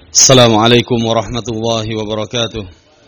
السلام عليكم ورحمة الله وبركاته.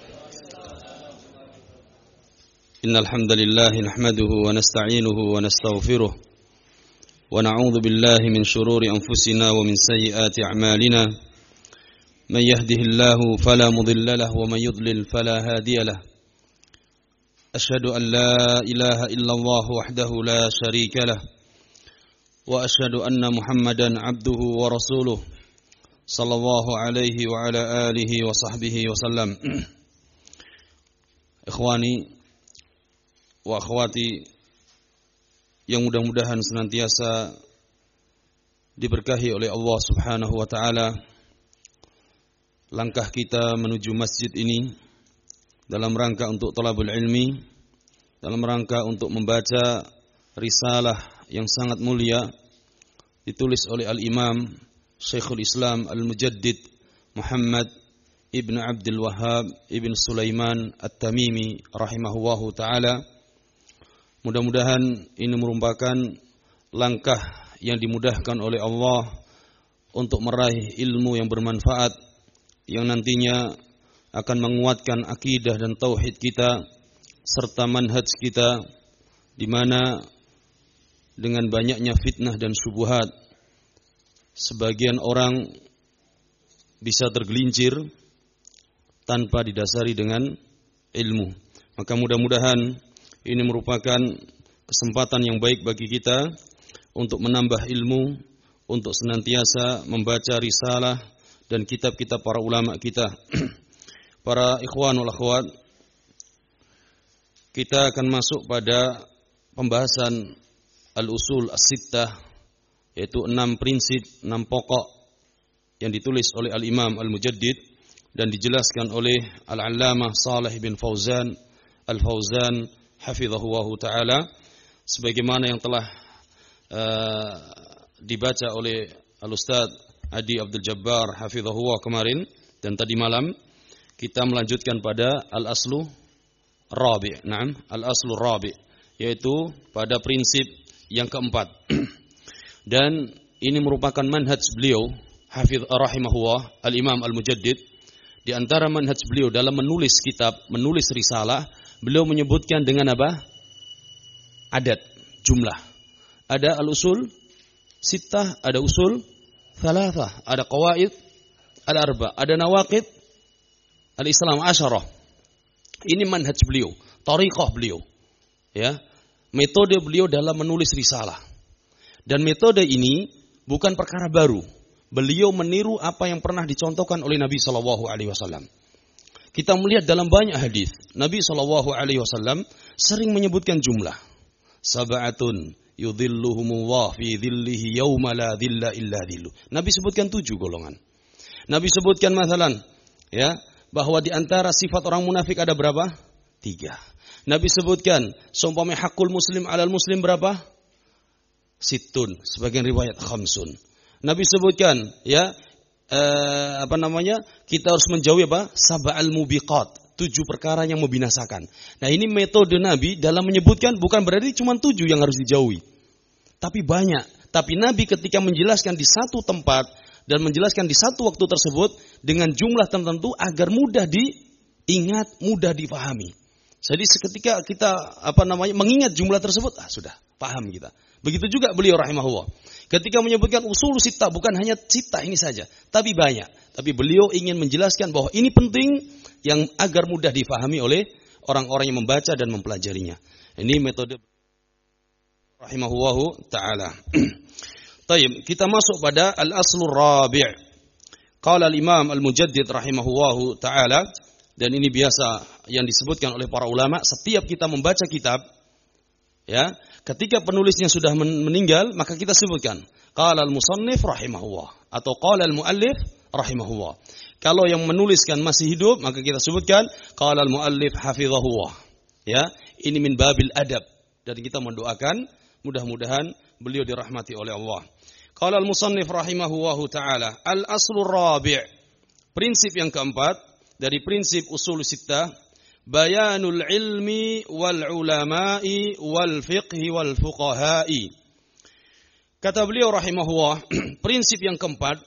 إن الحمد لله نحمده ونستعينه ونستغفره ونعوذ بالله من شرور أنفسنا ومن سيئات أعمالنا. من يهده الله فلا مضل له ومن يضلل فلا هادي له. أشهد أن لا إله إلا الله وحده لا شريك له وأشهد أن محمدا عبده ورسوله صلى الله عليه وعلى آله وصحبه وسلم. Ikhwani wa akhwati yang mudah-mudahan senantiasa diberkahi oleh Allah Subhanahu wa taala. Langkah kita menuju masjid ini dalam rangka untuk talabul ilmi, dalam rangka untuk membaca risalah yang sangat mulia ditulis oleh Al-Imam Syekhul Islam Al-Mujaddid Muhammad Ibn Abdul Wahhab Ibn Sulaiman At-Tamimi rahimahullahu ta'ala. Mudah-mudahan ini merupakan langkah yang dimudahkan oleh Allah untuk meraih ilmu yang bermanfaat, yang nantinya akan menguatkan akidah dan tauhid kita serta manhaj kita, di mana dengan banyaknya fitnah dan syubhat sebagian orang bisa tergelincir tanpa didasari dengan ilmu. Maka mudah-mudahan ini merupakan kesempatan yang baik bagi kita untuk menambah ilmu, untuk senantiasa membaca risalah dan kitab-kitab para ulama kita. Para ikhwan wal akhwat, kita akan masuk pada pembahasan al-usul as-sittah, yaitu 6 prinsip, 6 pokok yang ditulis oleh Al-Imam Al-Mujaddid dan dijelaskan oleh Al-Allamah Shalih bin Fauzan Al-Fauzan hafizahullahu ta'ala, sebagaimana yang telah dibaca oleh Al-Ustaz Adi Abdul Jabbar hafizahullah kemarin, dan tadi malam kita melanjutkan pada Al-Aslu Rabi'. Naam, Al-Aslu Rabi', yaitu pada prinsip yang keempat. Dan ini merupakan manhaj beliau Hafiz rahimahullah Al-Imam Al-Mujaddid. Di antara manhaj beliau dalam menulis kitab, menulis risalah, beliau menyebutkan dengan apa? Adat, jumlah. Ada al-usul sittah, ada usul thalathah, ada qawaid al-arba, ada nawaqid al-Islam asyarah. Ini manhaj beliau, tariqah beliau, ya, metode beliau dalam menulis risalah. Dan metode ini bukan perkara baru. Beliau meniru apa yang pernah dicontohkan oleh Nabi SAW. Kita melihat dalam banyak hadis, Nabi SAW sering menyebutkan jumlah. Sab'atun yudhilluhumullah fi dhillihi yawma la dhilla illa dhilluh. Nabi sebutkan 7 golongan. Nabi sebutkan masalan, ya, bahwa di antara sifat orang munafik ada berapa? 3. Nabi sebutkan seumpamanya hakul muslim alal muslim berapa? Sittun, sebagian riwayat khamsun. Nabi sebutkan, ya, kita harus menjauhi apa? Sab'al mubiqat, 7 perkara yang membinasakan. Nah, ini metode Nabi dalam menyebutkan, bukan berarti cuma 7 yang harus dijauhi, tapi banyak. Tapi Nabi ketika menjelaskan di satu tempat dan menjelaskan di satu waktu tersebut dengan jumlah tertentu agar mudah diingat, mudah difahami. Jadi seketika kita mengingat jumlah tersebut, sudah paham kita. Begitu juga beliau rahimahullah. Ketika menyebutkan usul sittah, bukan hanya sittah ini saja, tapi banyak. Tapi beliau ingin menjelaskan bahwa ini penting yang agar mudah difahami oleh orang-orang yang membaca dan mempelajarinya. Ini metode rahimahullahu ta'ala. Taib, kita masuk pada al-aslur rabi'. Qala al-Imam Al-Mujaddid rahimahullahu ta'ala, dan ini biasa yang disebutkan oleh para ulama, setiap kita membaca kitab, ya, ketika penulisnya sudah meninggal, maka kita sebutkan qala al-musannif rahimahullah atau qala al-muallif rahimahullah. Kalau yang menuliskan masih hidup, maka kita sebutkan qala al-muallif hafizahullah. Ya, ini min babil adab, dan kita mendoakan mudah-mudahan beliau dirahmati oleh Allah. Qala al-musannif rahimahullahu taala, al-aslur rabi', prinsip yang keempat dari prinsip usul sittah, bayanul ilmi wal ulama'i wal fiqhi wal fuqaha'i. Kata beliau rahimahullah, prinsip yang keempat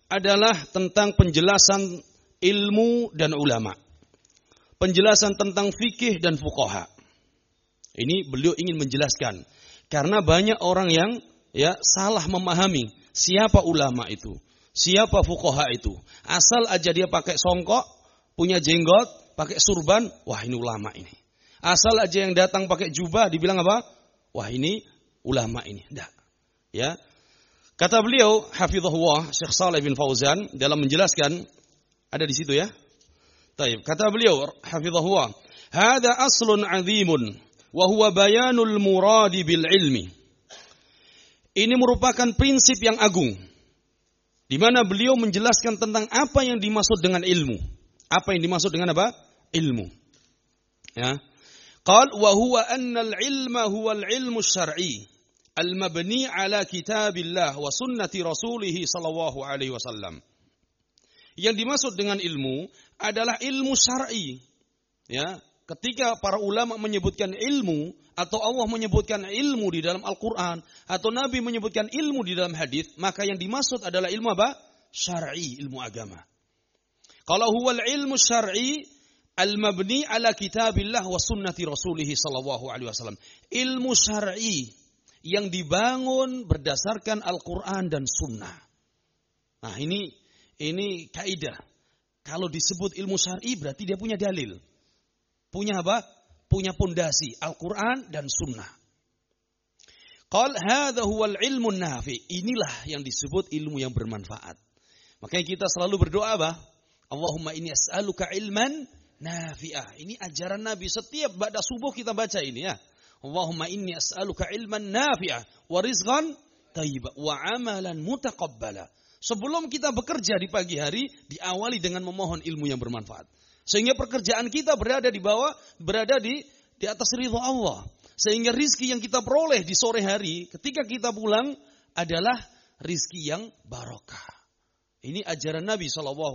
adalah tentang penjelasan ilmu dan ulama. Penjelasan tentang fikih dan fuqaha. Ini beliau ingin menjelaskan. Karena banyak orang yang salah memahami siapa ulama itu, siapa fuqaha itu. Asal aja dia pakai songkok, punya jenggot, pakai surban, wah ini ulama ini. Asal aja yang datang pakai jubah dibilang apa? Wah ini ulama ini. Enggak. Ya. Kata beliau, hafizahullah, Syekh Shalih bin Fauzan dalam menjelaskan, ada di situ ya. Taib. Kata beliau, hafizahullah, "Hadza aslun 'azimun wa huwa bayanul muradi bil ilmi." Ini merupakan prinsip yang agung, di mana beliau menjelaskan tentang apa yang dimaksud dengan ilmu. Apa yang dimaksud dengan apa? Ilmu. Ya. Qal wa huwa anna al-ilma huwa al-ilmu syar'i al-mabni ala kitabillah wa sunnati rasulih sallallahu alaihi wasallam. Yang dimaksud dengan ilmu adalah ilmu syar'i. Ya, ketika para ulama menyebutkan ilmu atau Allah menyebutkan ilmu di dalam Al-Qur'an atau Nabi menyebutkan ilmu di dalam hadis, maka yang dimaksud adalah ilmu apa? Syar'i, ilmu agama. Kalau huwal ilmu syar'i al-mabni ala kitabillah wa sunnati rasulih sallallahu alaihi wasallam. Ilmu syar'i yang dibangun berdasarkan Al-Qur'an dan sunnah. Nah, ini kaidah. Kalau disebut ilmu syar'i berarti dia punya dalil. Punya apa? Punya pondasi Al-Qur'an dan sunnah. Qal hadza huwal ilmu nafi. Inilah yang disebut ilmu yang bermanfaat. Makanya kita selalu berdoa apa? Allahumma inni as'aluka ilman nafi'ah. Ini ajaran Nabi. Setiap ba'da subuh kita baca ini ya. Allahumma inni as'aluka ilman nafi'ah wa rizqan thayyiban wa amalan mutaqabbala. Sebelum kita bekerja di pagi hari, diawali dengan memohon ilmu yang bermanfaat. Sehingga pekerjaan kita berada di atas ridha Allah. Sehingga rizki yang kita peroleh di sore hari, ketika kita pulang, adalah rizki yang barokah. Ini ajaran Nabi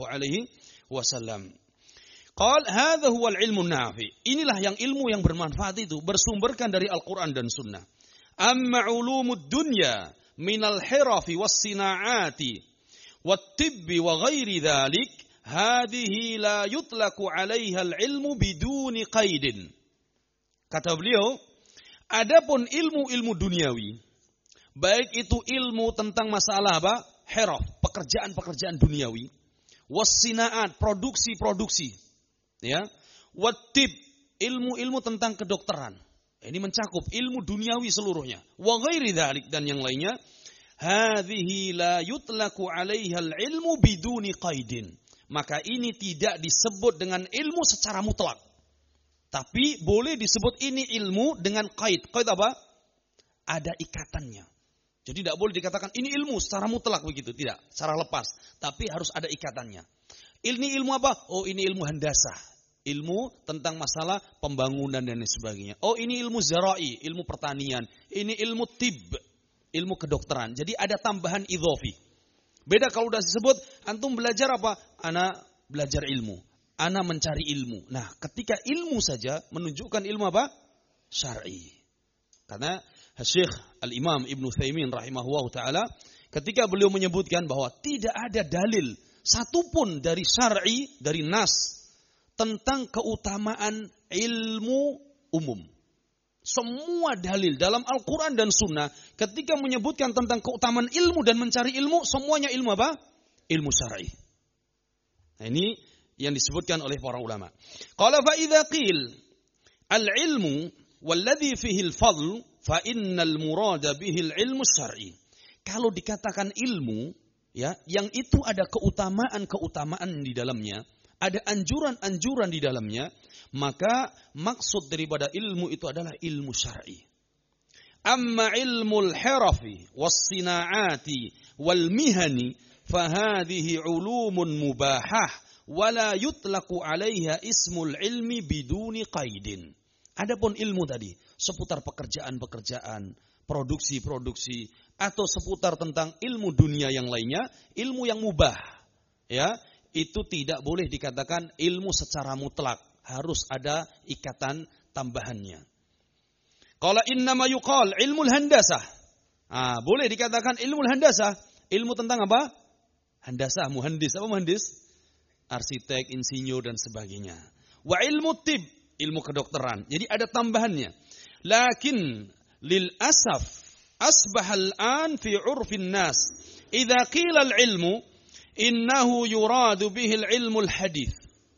SAW. Qal hadza huwal ilmu nafi. Inilah yang ilmu yang bermanfaat itu, bersumberkan dari Al-Quran dan Sunnah. Amma ulumud dunya minal hirafi was sina'ati wat-tibbi wa ghairi dhalik, hadhihi la yutlaku 'alaiha al-ilmu biduni qaidin. Kata beliau, adapun ilmu-ilmu duniawi, baik itu ilmu tentang masalah apa? Hiraf, pekerjaan-pekerjaan duniawi, was-sina'at, produksi-produksi, ya. Wat-tib, ilmu-ilmu tentang kedokteran. Ini mencakup ilmu duniawi seluruhnya. Wa ghairi dhalik, dan yang lainnya. Hadhihi la yutlaku 'alaiha al-ilmu biduni qaidin. Maka ini tidak disebut dengan ilmu secara mutlak. Tapi boleh disebut ini ilmu dengan qaid. Qaid apa? Ada ikatannya. Jadi tidak boleh dikatakan ini ilmu secara mutlak begitu. Tidak, secara lepas. Tapi harus ada ikatannya. Ini ilmu apa? Oh, ini ilmu handasah. Ilmu tentang masalah pembangunan dan sebagainya. Oh, ini ilmu zara'i, ilmu pertanian. Ini ilmu tib, ilmu kedokteran. Jadi ada tambahan idhofi. Beda kalau sudah disebut, antum belajar apa? Ana belajar ilmu. Ana mencari ilmu. Nah, ketika ilmu saja menunjukkan ilmu apa? Syar'i. Karena Syekh Al-Imam Ibn Utsaimin rahimahullah ta'ala, ketika beliau menyebutkan bahwa tidak ada dalil satupun dari syar'i, dari nas, tentang keutamaan ilmu umum. Semua dalil dalam Al-Quran dan Sunnah ketika menyebutkan tentang keutamaan ilmu dan mencari ilmu, semuanya ilmu apa? Ilmu syar'i. Nah, ini yang disebutkan oleh para ulama. Qala fa idza qil al-ilmu walladhi fihi al-fadl fa innal murada bihi al-ilmu syar'i. Kalau dikatakan ilmu, ya, yang itu ada keutamaan-keutamaan di dalamnya, ada anjuran-anjuran di dalamnya, maka maksud daripada ilmu itu adalah ilmu syar'i. Amma ilmul hirafi was-sina'ati wal mihani fahadhihi ulumun mubahah wala yutlaqu 'alaiha ismul ilmi biduni qaidin. Adapun ilmu tadi seputar pekerjaan-pekerjaan, produksi-produksi atau seputar tentang ilmu dunia yang lainnya, ilmu yang mubah, ya, itu tidak boleh dikatakan ilmu secara mutlak. Harus ada ikatan tambahannya. Qala innama yuqal ilmul handasah. Boleh dikatakan ilmul handasah. Ilmu tentang apa? Handasah, muhandis. Apa muhandis? Arsitek, insinyur, dan sebagainya. Wa ilmu tib, ilmu kedokteran. Jadi ada tambahannya. Lakin lil asaf asbahal an fi urfin nas. Idza qila al ilmu innahu yuradu bihi al ilmu al hadith.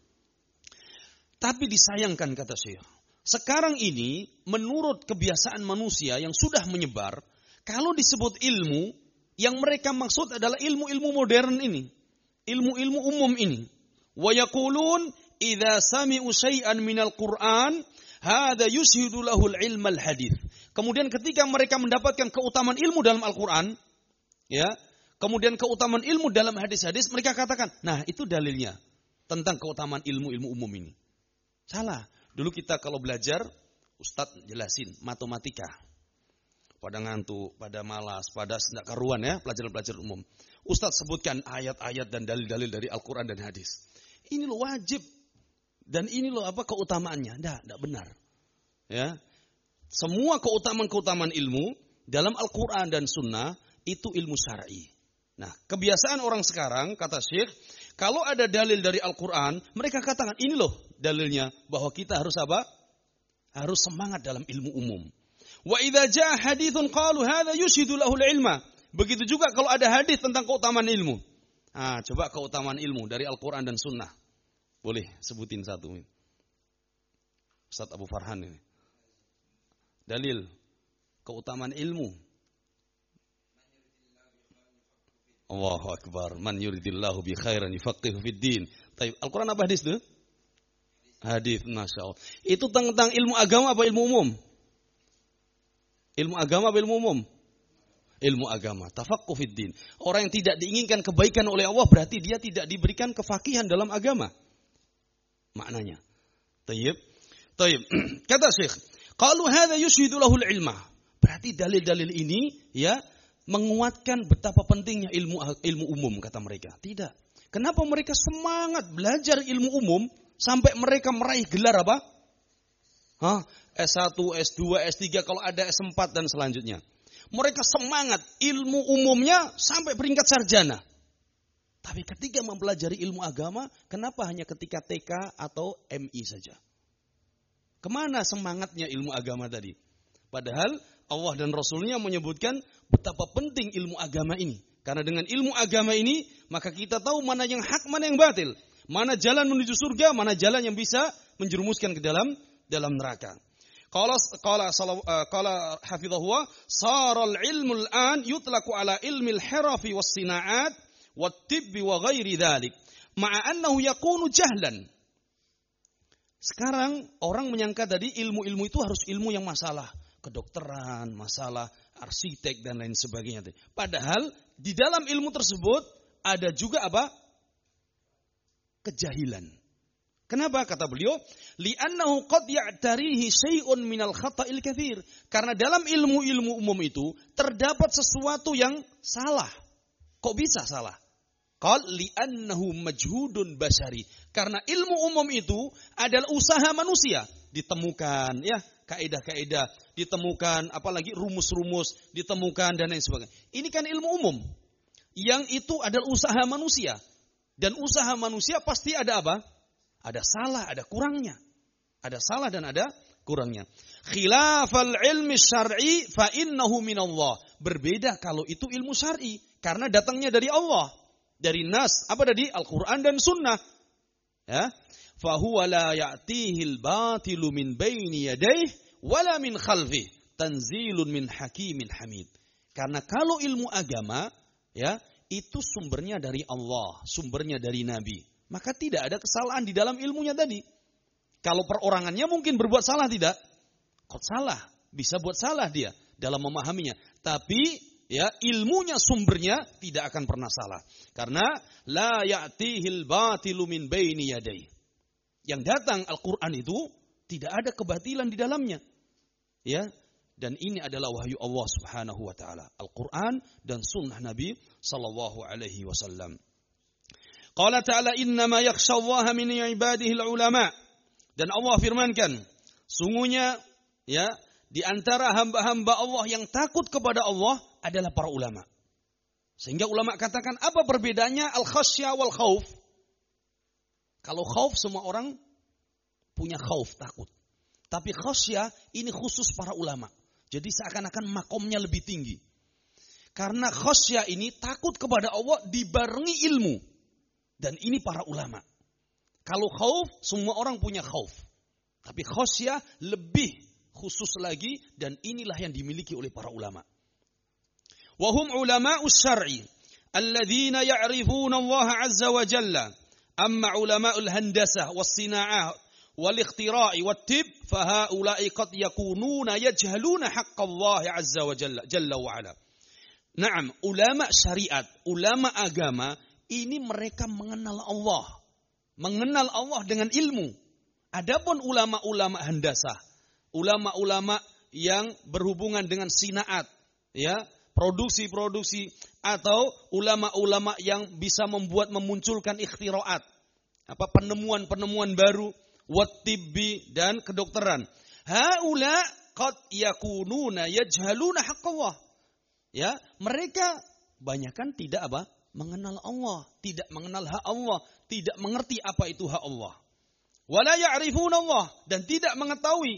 Tapi disayangkan kata Syekh. Sekarang ini menurut kebiasaan manusia yang sudah menyebar, kalau disebut ilmu, yang mereka maksud adalah ilmu-ilmu modern ini. Ilmu-ilmu umum ini. Wa yaqulun idza sami'u syai'an minal Qur'an hadza yushhidu lahu al-ilm al-hadith. Kemudian ketika mereka mendapatkan keutamaan ilmu dalam Al-Qur'an, ya, kemudian keutamaan ilmu dalam hadis-hadis, mereka katakan, nah itu dalilnya tentang keutamaan ilmu-ilmu umum ini. Salah. Dulu kita kalau belajar, Ustadz jelasin matematika. Pada ngantuk, pada malas, pada tidak karuan ya, pelajaran-pelajaran umum. Ustadz sebutkan ayat-ayat dan dalil-dalil dari Al-Quran dan hadis. Ini loh wajib. Dan ini loh apa keutamaannya. Tidak benar. Ya. Semua keutamaan-keutamaan ilmu dalam Al-Quran dan Sunnah itu ilmu syar'i. Nah, kebiasaan orang sekarang, kata Syekh, kalau ada dalil dari Al-Quran, mereka katakan, ini loh dalilnya, bahwa kita harus apa? Harus semangat dalam ilmu umum. Wa idza jaa haditsun qalu hadza yushidu lahu al-ilma. Begitu juga kalau ada hadis tentang keutamaan ilmu. Coba keutamaan ilmu dari Al-Quran dan Sunnah. Boleh sebutin satu. Ustaz Abu Farhan ini. Dalil keutamaan ilmu. Allahu Akbar. Man yuridillahu bi khairan yufaqihu fid din. Baik, Al-Qur'an apa hadis itu? Hadis, masyaallah. Itu tentang ilmu agama apa ilmu umum? Ilmu agama apa ilmu umum? Ilmu agama. Tafaqquh fid din. Orang yang tidak diinginkan kebaikan oleh Allah berarti dia tidak diberikan kefakihan dalam agama. Maknanya. Tayyib. Kata Syekh, qalu hadza yushhidu lahu al-ilma. Berarti dalil-dalil ini ya menguatkan betapa pentingnya ilmu umum, kata mereka. Tidak. Kenapa mereka semangat belajar ilmu umum sampai mereka meraih gelar apa? S1, S2, S3, kalau ada S4 dan selanjutnya. Mereka semangat ilmu umumnya sampai peringkat sarjana. Tapi ketika mempelajari ilmu agama, kenapa hanya ketika TK atau MI saja? Kemana semangatnya ilmu agama tadi? Padahal Allah dan Rasulnya menyebutkan betapa penting ilmu agama ini. Karena dengan ilmu agama ini, maka kita tahu mana yang hak, mana yang batil. Mana jalan menuju surga, mana jalan yang bisa menjerumuskan ke dalam neraka. Qala hafidhahu, saral ilmu al-an yutlaqu ala ilmi al-hirafi was-sina'at wat-tibbi wa ghairi dhalik, ma'a annahu yakunu jahlan. Sekarang orang menyangka tadi ilmu-ilmu itu harus ilmu yang masalah kedokteran, masalah arsitek dan lain sebagainya. Padahal di dalam ilmu tersebut ada juga apa? Kejahilan. Kenapa kata beliau? Li'annahu qad ya'tarihi syai'un minal khata'il katsir. Karena dalam ilmu-ilmu umum itu terdapat sesuatu yang salah. Kok bisa salah? Qal li'annahu majhudun basyari. Karena ilmu umum itu adalah usaha manusia. Ditemukan ya kaidah-kaidah, ditemukan apalagi rumus-rumus, ditemukan dan lain sebagainya. Ini kan ilmu umum. Yang itu adalah usaha manusia. Dan usaha manusia pasti ada apa? Ada salah, ada kurangnya. Ada salah dan ada kurangnya. Khilafal ilmi syar'i fa innahu minallah. Berbeda kalau itu ilmu syar'i. Karena datangnya dari Allah. Dari nas, apa tadi? Al-Quran dan Sunnah. Ya. Fahuwa la ya'tihil batilu min baini yadayh wala min khalfih. Tanzilun min hakimin hamid. Karena kalau ilmu agama, ya, itu sumbernya dari Allah, sumbernya dari Nabi. Maka tidak ada kesalahan di dalam ilmunya tadi. Kalau perorangannya mungkin berbuat salah tidak? Kok salah? Bisa buat salah dia dalam memahaminya. Tapi ya ilmunya, sumbernya tidak akan pernah salah. Karena la ya'tihil batilu min baini yadayh. Yang datang Al-Quran itu tidak ada kebatilan di dalamnya. Ya. Dan ini adalah wahyu Allah Subhanahu wa taala. Al-Quran dan sunnah Nabi sallallahu alaihi wasallam. Qala ta'ala innama yakhshallaha min ibadihi al-ulama. Dan Allah firmankan, sungguhnya ya di antara hamba-hamba Allah yang takut kepada Allah adalah para ulama. Sehingga ulama katakan apa perbedaannya al-khasyah wal khauf? Kalau khauf semua orang punya khauf, takut. Tapi khasyah ini khusus para ulama. Jadi seakan-akan makomnya lebih tinggi. Karena khasyah ini takut kepada Allah dibarengi ilmu. Dan ini para ulama. Kalau khauf semua orang punya khauf. Tapi khasyah lebih khusus lagi dan inilah yang dimiliki oleh para ulama. Wahum ulama'us syar'i alladzina ya'rifuna Allah 'azza wa jalla. Amma ulama'ul handasah was-sina'ah wal-ikhtira'i wat-tib fa haula'i qad yakununa yajhaluna haqqallahi 'azza wa jalla wa 'ala. Naam, ulama syariat, ulama agama ini mereka mengenal Allah. Mengenal Allah dengan ilmu. Adapun ulama-ulama handasah, ulama-ulama yang berhubungan dengan sinaat, ya, produksi-produksi atau ulama-ulama yang bisa memunculkan ikhtiraat, penemuan-penemuan baru, wattibbi dan kedokteran. Haula qad yakununa yajhaluna haqqallah. Ya, mereka banyakan tidak mengenal Allah, tidak mengenal hak Allah, tidak mengerti apa itu hak Allah. Wala ya'rifuna Allah dan tidak mengetahui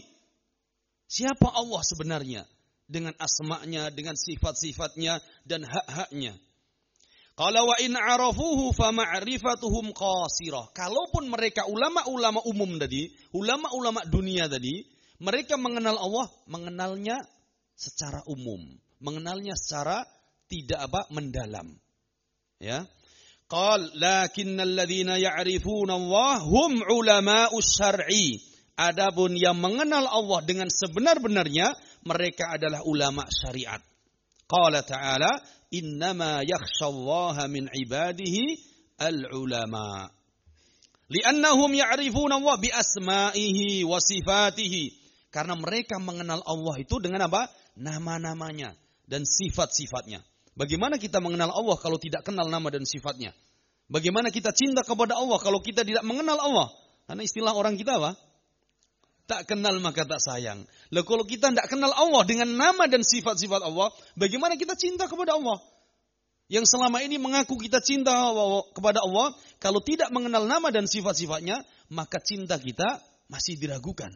siapa Allah sebenarnya. Dengan asma'nya, dengan sifat-sifatnya, dan hak-haknya. Qala wa in arafuhu fa ma'rifatuhum qasirah. Kalaupun mereka ulama-ulama umum tadi, ulama-ulama dunia tadi, mereka mengenal Allah, mengenalnya secara umum. Mengenalnya secara tidak mendalam. Ya. Qal lakinnal ladzina ya'rifuna Allah hum ulama'us syar'i. Adapun yang mengenal Allah dengan sebenar-benarnya, mereka adalah ulama syariat. Qala ta'ala, innama yakhshallaha min ibadihi al-ulama. Liannahum ya'rifuna Allah bi asma'ihi wa sifatihi. Karena mereka mengenal Allah itu dengan apa? Nama-namanya dan sifat-sifatnya. Bagaimana kita mengenal Allah kalau tidak kenal nama dan sifatnya? Bagaimana kita cinta kepada Allah kalau kita tidak mengenal Allah? Karena istilah orang kita apa? Tak kenal maka tak sayang. Lalu kalau kita tidak kenal Allah dengan nama dan sifat-sifat Allah, bagaimana kita cinta kepada Allah? Yang selama ini mengaku kita cinta kepada Allah, kalau tidak mengenal nama dan sifat-sifatnya, maka cinta kita masih diragukan.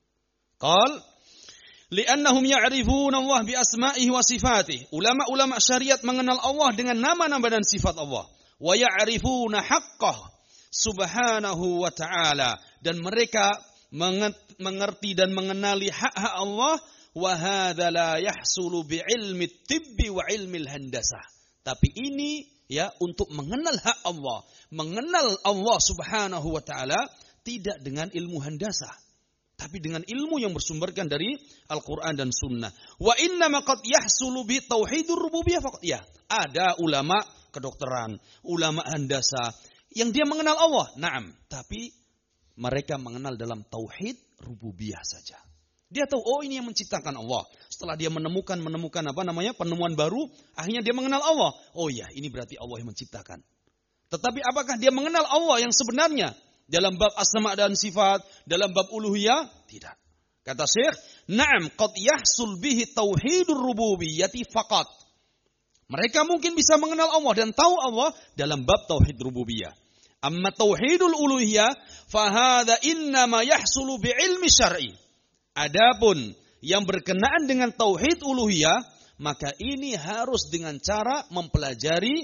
Qal, li'annahum ya'rifuna Allah bi asma'ihi wa sifatihi. Ulama-ulama syariat mengenal Allah dengan nama-nama dan sifat Allah. Wa ya'rifuna haqqah subhanahu wa ta'ala. Dan mereka mengerti dan mengenali hak-hak Allah, wa hadza la yahsulu bi ilmi tibbi wa ilmi handasah. Tapi ini ya untuk mengenal hak Allah, mengenal Allah Subhanahu wa taala tidak dengan ilmu handasah, tapi dengan ilmu yang bersumberkan dari Al-Qur'an dan Sunnah. Wa inna ma qad yahsulu bi tauhidur rububiyah faqat. Ya, ada ulama kedokteran, ulama handasah yang dia mengenal Allah. Naam, tapi mereka mengenal dalam tauhid rububiyah saja. Dia tahu, oh ini yang menciptakan Allah. Setelah dia menemukan penemuan baru, akhirnya dia mengenal Allah. Oh ya, ini berarti Allah yang menciptakan. Tetapi apakah dia mengenal Allah yang sebenarnya? Dalam bab asma dan sifat, dalam bab uluhiyah? Tidak. Kata Syekh, na'am qad yahsul bihi tauhidur rububiyyati faqat. Mereka mungkin bisa mengenal Allah dan tahu Allah dalam bab tauhid rububiyah. Amma tauhidul uluhiyah fahadha innama yahsulu bi'ilmi syar'i. Adapun yang berkenaan dengan tauhid uluhiyah, maka ini harus dengan cara mempelajari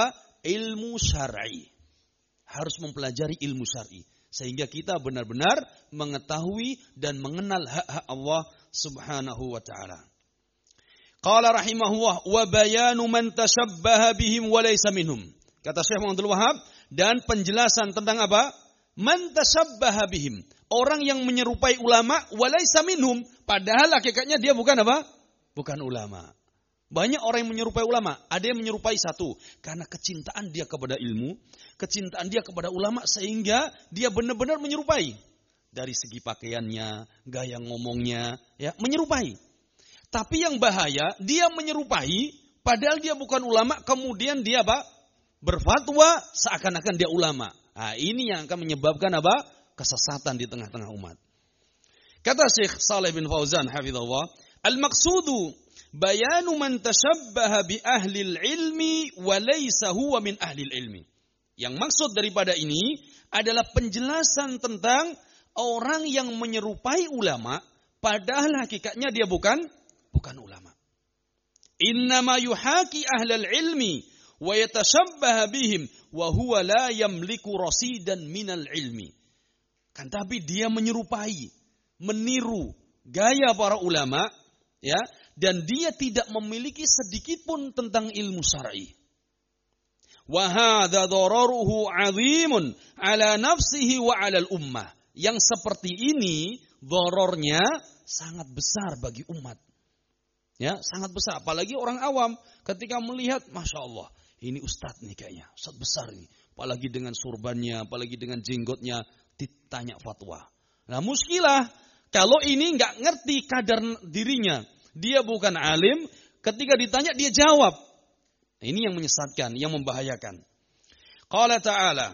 ilmu syar'i. Harus mempelajari ilmu syar'i sehingga kita benar-benar mengetahui dan mengenal hak-hak Allah Subhanahu wa taala. Qala rahimahullah wa bayanu man tashabbaha bihim wa laysa minhum. Kata Syekh Muhammad Abdul Wahab, dan penjelasan tentang man tashabbaha bihim, orang yang menyerupai ulama walaysa minhum, padahal hakikatnya dia bukan bukan ulama. Banyak orang yang menyerupai ulama, ada yang menyerupai satu karena kecintaan dia kepada ilmu, kecintaan dia kepada ulama sehingga dia benar-benar menyerupai dari segi pakaiannya, gaya ngomongnya, ya, menyerupai. Tapi yang bahaya, dia menyerupai padahal dia bukan ulama, kemudian dia berfatwa seakan-akan dia ulama. Nah, ini yang akan menyebabkan kesesatan di tengah-tengah umat. Kata Syekh Saleh bin Fauzan hafizahullah, al-maqsudu bayanu man tashabbaha bi ahlil ilmi wa laysa huwa min ahlil ilmi. Yang maksud daripada ini adalah penjelasan tentang orang yang menyerupai ulama padahal hakikatnya dia bukan ulama. Innama yuhaki ahlal ilmi wa yatashabbaha bihim wa huwa la yamliku rasidan minal ilmi. Kan tapi dia menyerupai, meniru gaya para ulama, ya, dan dia tidak memiliki sedikit pun tentang ilmu syar'i. Wa hadza dararuhu 'azimun 'ala nafsihi wa 'ala al-ummah. Yang seperti ini dhararnya sangat besar bagi umat. Ya, sangat besar. Apalagi orang awam ketika melihat, Masya Allah, ini ustadz nih kayaknya, ustadz besar nih. Apalagi dengan surbannya, apalagi dengan jenggotnya, ditanya fatwa. Nah, muskilah kalau ini nggak ngerti kadar dirinya, dia bukan alim, ketika ditanya dia jawab. Ini yang menyesatkan, yang membahayakan. Qala ta'ala,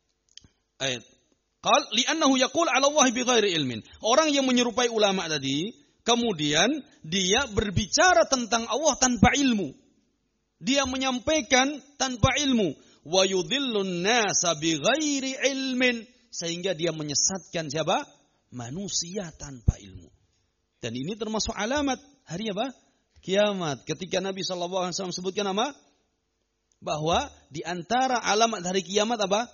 qal li'annahu yaqul 'ala Allah bighairi ilmin. Orang yang menyerupai ulama tadi, kemudian dia berbicara tentang Allah tanpa ilmu. Dia menyampaikan tanpa ilmu. Wa yudhillun nasa bighairi ilmin. Sehingga dia menyesatkan siapa? Manusia tanpa ilmu. Dan ini termasuk alamat hari apa? Kiamat. Ketika Nabi SAW sebutkan apa? Bahwa di antara alamat hari kiamat apa?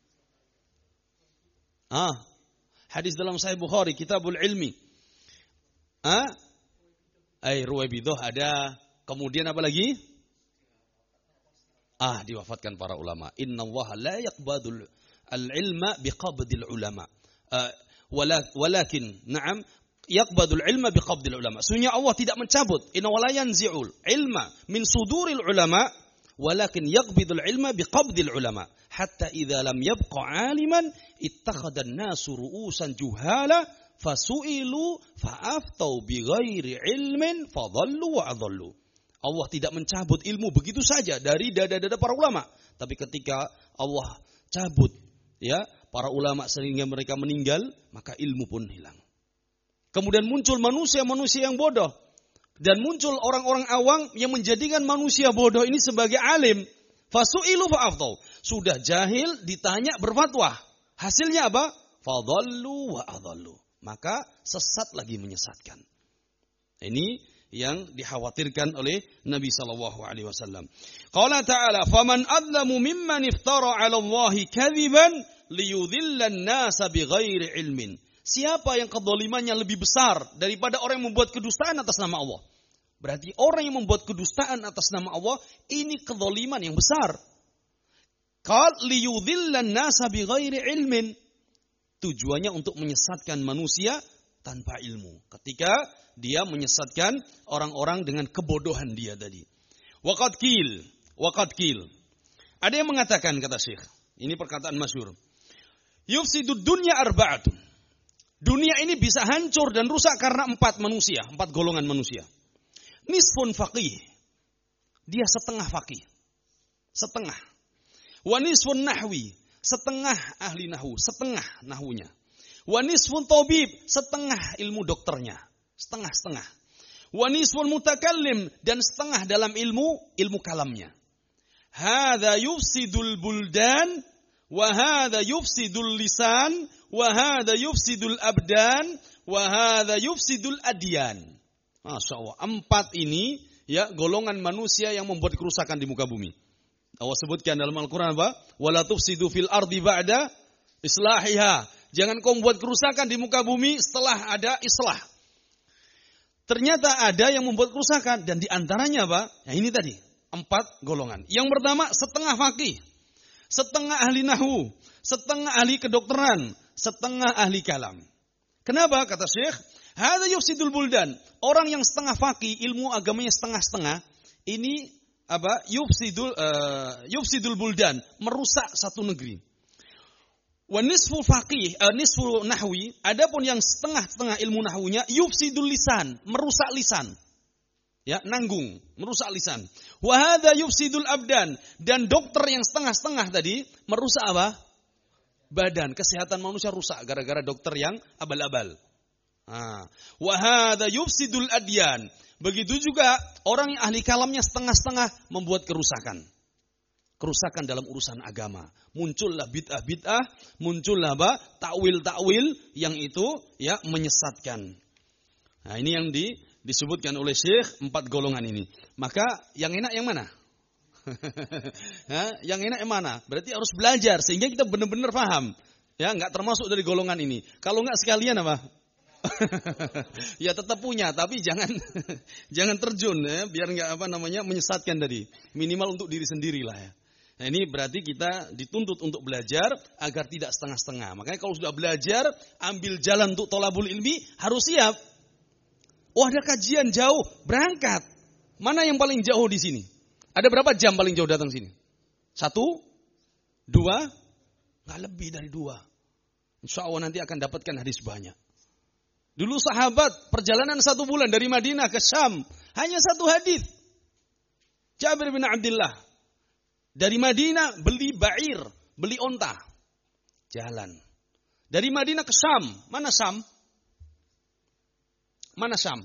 Hadis dalam Sahih Bukhari, Kitabul Ilmi. Ruwaibidah ada. Kemudian apa lagi? Diwafatkan para ulama. Innallaha la yaqbadul al-ilma biqabdil ulama. Walakin, na'am, yaqbadul ilma biqabdil ulama. Sesungguhnya Allah tidak mencabut. Inna la yanzi'ul ilma min suduril ulama. Walakin yaqbidul ilma biqabdil ulama. Hatta idza lam yabqa 'aliman ittakhadhan nasu ru'usan juhala fasu'ilu fa'aftau bighairi ilmin fadhallu wa adhallu. Allah tidak mencabut ilmu begitu saja dari dada-dada para ulama. Tapi ketika Allah cabut, ya, para ulama sehingga mereka meninggal, maka ilmu pun hilang. Kemudian muncul manusia-manusia yang bodoh. Dan muncul orang-orang awam yang menjadikan manusia bodoh ini sebagai alim. Fasu'ilu fa'aftau. Sudah jahil, ditanya berfatwa. Hasilnya apa? Fadhallu wa adhallu. Maka sesat lagi menyesatkan. Ini yang dikhawatirkan oleh Nabi SAW. Qala ta'ala, faman adlamu mimman iftara 'ala Allahi kadhiban liyudhilla an-nasa bighairi ilmin. Siapa yang kedzalimannya lebih besar daripada orang yang membuat kedustaan atas nama Allah? Berarti orang yang membuat kedustaan atas nama Allah, ini kedzaliman yang besar. Qal liyudhilla an-nasa bighairi ilmin. Tujuannya untuk menyesatkan manusia tanpa ilmu. Ketika dia menyesatkan orang-orang dengan kebodohan dia tadi. Waqad qil. Ada yang mengatakan, kata Syekh, ini perkataan masyhur. Yufsidud dunya arba'atun. Dunia ini bisa hancur dan rusak karena 4 golongan manusia. Nisfun faqih. Dia setengah faqih. Setengah. Wa nisfun nahwi. Setengah ahli nahwu, setengah nahwunya. Wa nisfun tabib, setengah ilmu dokternya. Setengah-setengah. Wa nisfun mutakallim, dan setengah dalam ilmu kalamnya. Hadza yufsidul buldan, wa hadza yufsidul lisan, wa hadza yufsidul abdan, wa hadza yufsidul adyan. Masya Allah. 4 ini, ya, golongan manusia yang membuat kerusakan di muka bumi. Allah sebutkan dalam Al-Quran apa? Wala tufsidu fil ardi ba'da islahiha. Jangan kau membuat kerusakan di muka bumi setelah ada islah. Ternyata ada yang membuat kerusakan. Dan diantaranya apa? Ya ini tadi. 4 golongan. Yang pertama, setengah faqih. Setengah ahli nahwu. Setengah ahli kedokteran. Setengah ahli kalam. Kenapa? Kata Syekh. Hadza yufsidul buldan. Orang yang setengah faqih, ilmu agamanya setengah-setengah. Ini apa? Yufsidul buldan, merusak satu negeri. Wa nisfu faqih, nisfu nahwi, adapun yang setengah-setengah ilmu nahwunya yufsidul lisan, merusak lisan. Ya, nanggung, merusak lisan. Wa hadza yufsidul abdan, dan dokter yang setengah-setengah tadi merusak apa? Badan, kesehatan manusia rusak gara-gara dokter yang abal-abal. Wa hadza yufsidul adyan. Begitu juga orang yang ahli kalamnya setengah-setengah membuat kerusakan. Kerusakan dalam urusan agama. Muncullah bid'ah-bid'ah, muncullah takwil-takwil yang itu ya menyesatkan. Nah, ini yang disebutkan oleh Syekh 4 golongan ini. Maka yang enak yang mana? Yang enak yang mana? Berarti harus belajar sehingga kita benar-benar paham. Ya, enggak termasuk dari golongan ini. Kalau enggak sekalian apa? Ya tetap punya, tapi jangan terjun ya, biar enggak menyesatkan tadi. Minimal untuk diri sendirilah ya. Nah, ini berarti kita dituntut untuk belajar agar tidak setengah-setengah. Makanya kalau sudah belajar, ambil jalan untuk thalabul ilmi, harus siap. Oh, ada kajian jauh, berangkat. Mana yang paling jauh di sini? Ada berapa jam paling jauh datang sini? 1, 2, nggak lebih dari 2. Insya Allah nanti akan dapatkan hadis banyak. Dulu sahabat perjalanan 1 bulan dari Madinah ke Syam, hanya 1 hadis. Jabir bin Abdullah dari Madinah beli ba'ir, beli onta, jalan. Dari Madinah ke Syam, mana Syam? Mana Syam?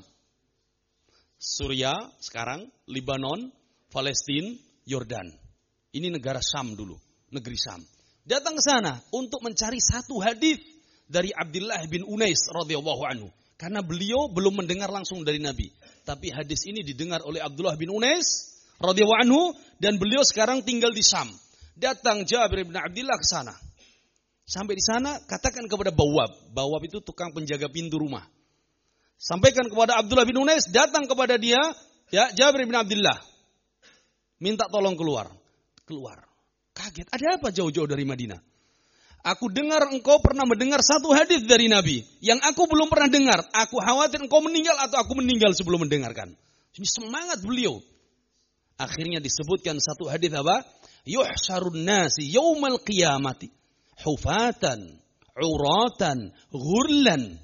Suriah sekarang, Lebanon, Palestina, Yordan. Ini negara Syam dulu, negeri Syam. Datang ke sana untuk mencari 1 hadis dari Abdullah bin Unais radhiyallahu anhu. Karena beliau belum mendengar langsung dari Nabi. Tapi hadis ini didengar oleh Abdullah bin Unais radhiyallahu anhu dan beliau sekarang tinggal di Syam. Datang Jabir bin Abdullah ke sana. Sampai di sana katakan kepada Bawab. Bawab itu tukang penjaga pintu rumah. Sampaikan kepada Abdullah bin Unais, datang kepada dia, ya Jabir bin Abdullah. Minta tolong keluar. Keluar. Kaget, ada apa jauh-jauh dari Madinah? Aku dengar engkau pernah mendengar 1 hadis dari Nabi yang aku belum pernah dengar. Aku khawatir engkau meninggal atau aku meninggal sebelum mendengarkan. Ini semangat beliau. Akhirnya disebutkan 1 hadis apa? Yuhsyarun nasi yaumal qiyamati hufatan, uratan, ghurlan.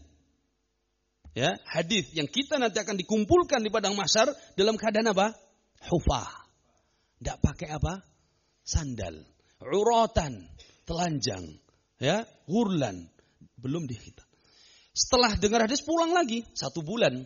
Ya, hadis yang kita nanti akan dikumpulkan di padang mahsyar dalam keadaan apa? Hufah. Enggak pakai apa? Sandal. Uratan, telanjang. Ya, ghurlan. Belum dihitan. Setelah dengar hadis pulang lagi 1 bulan.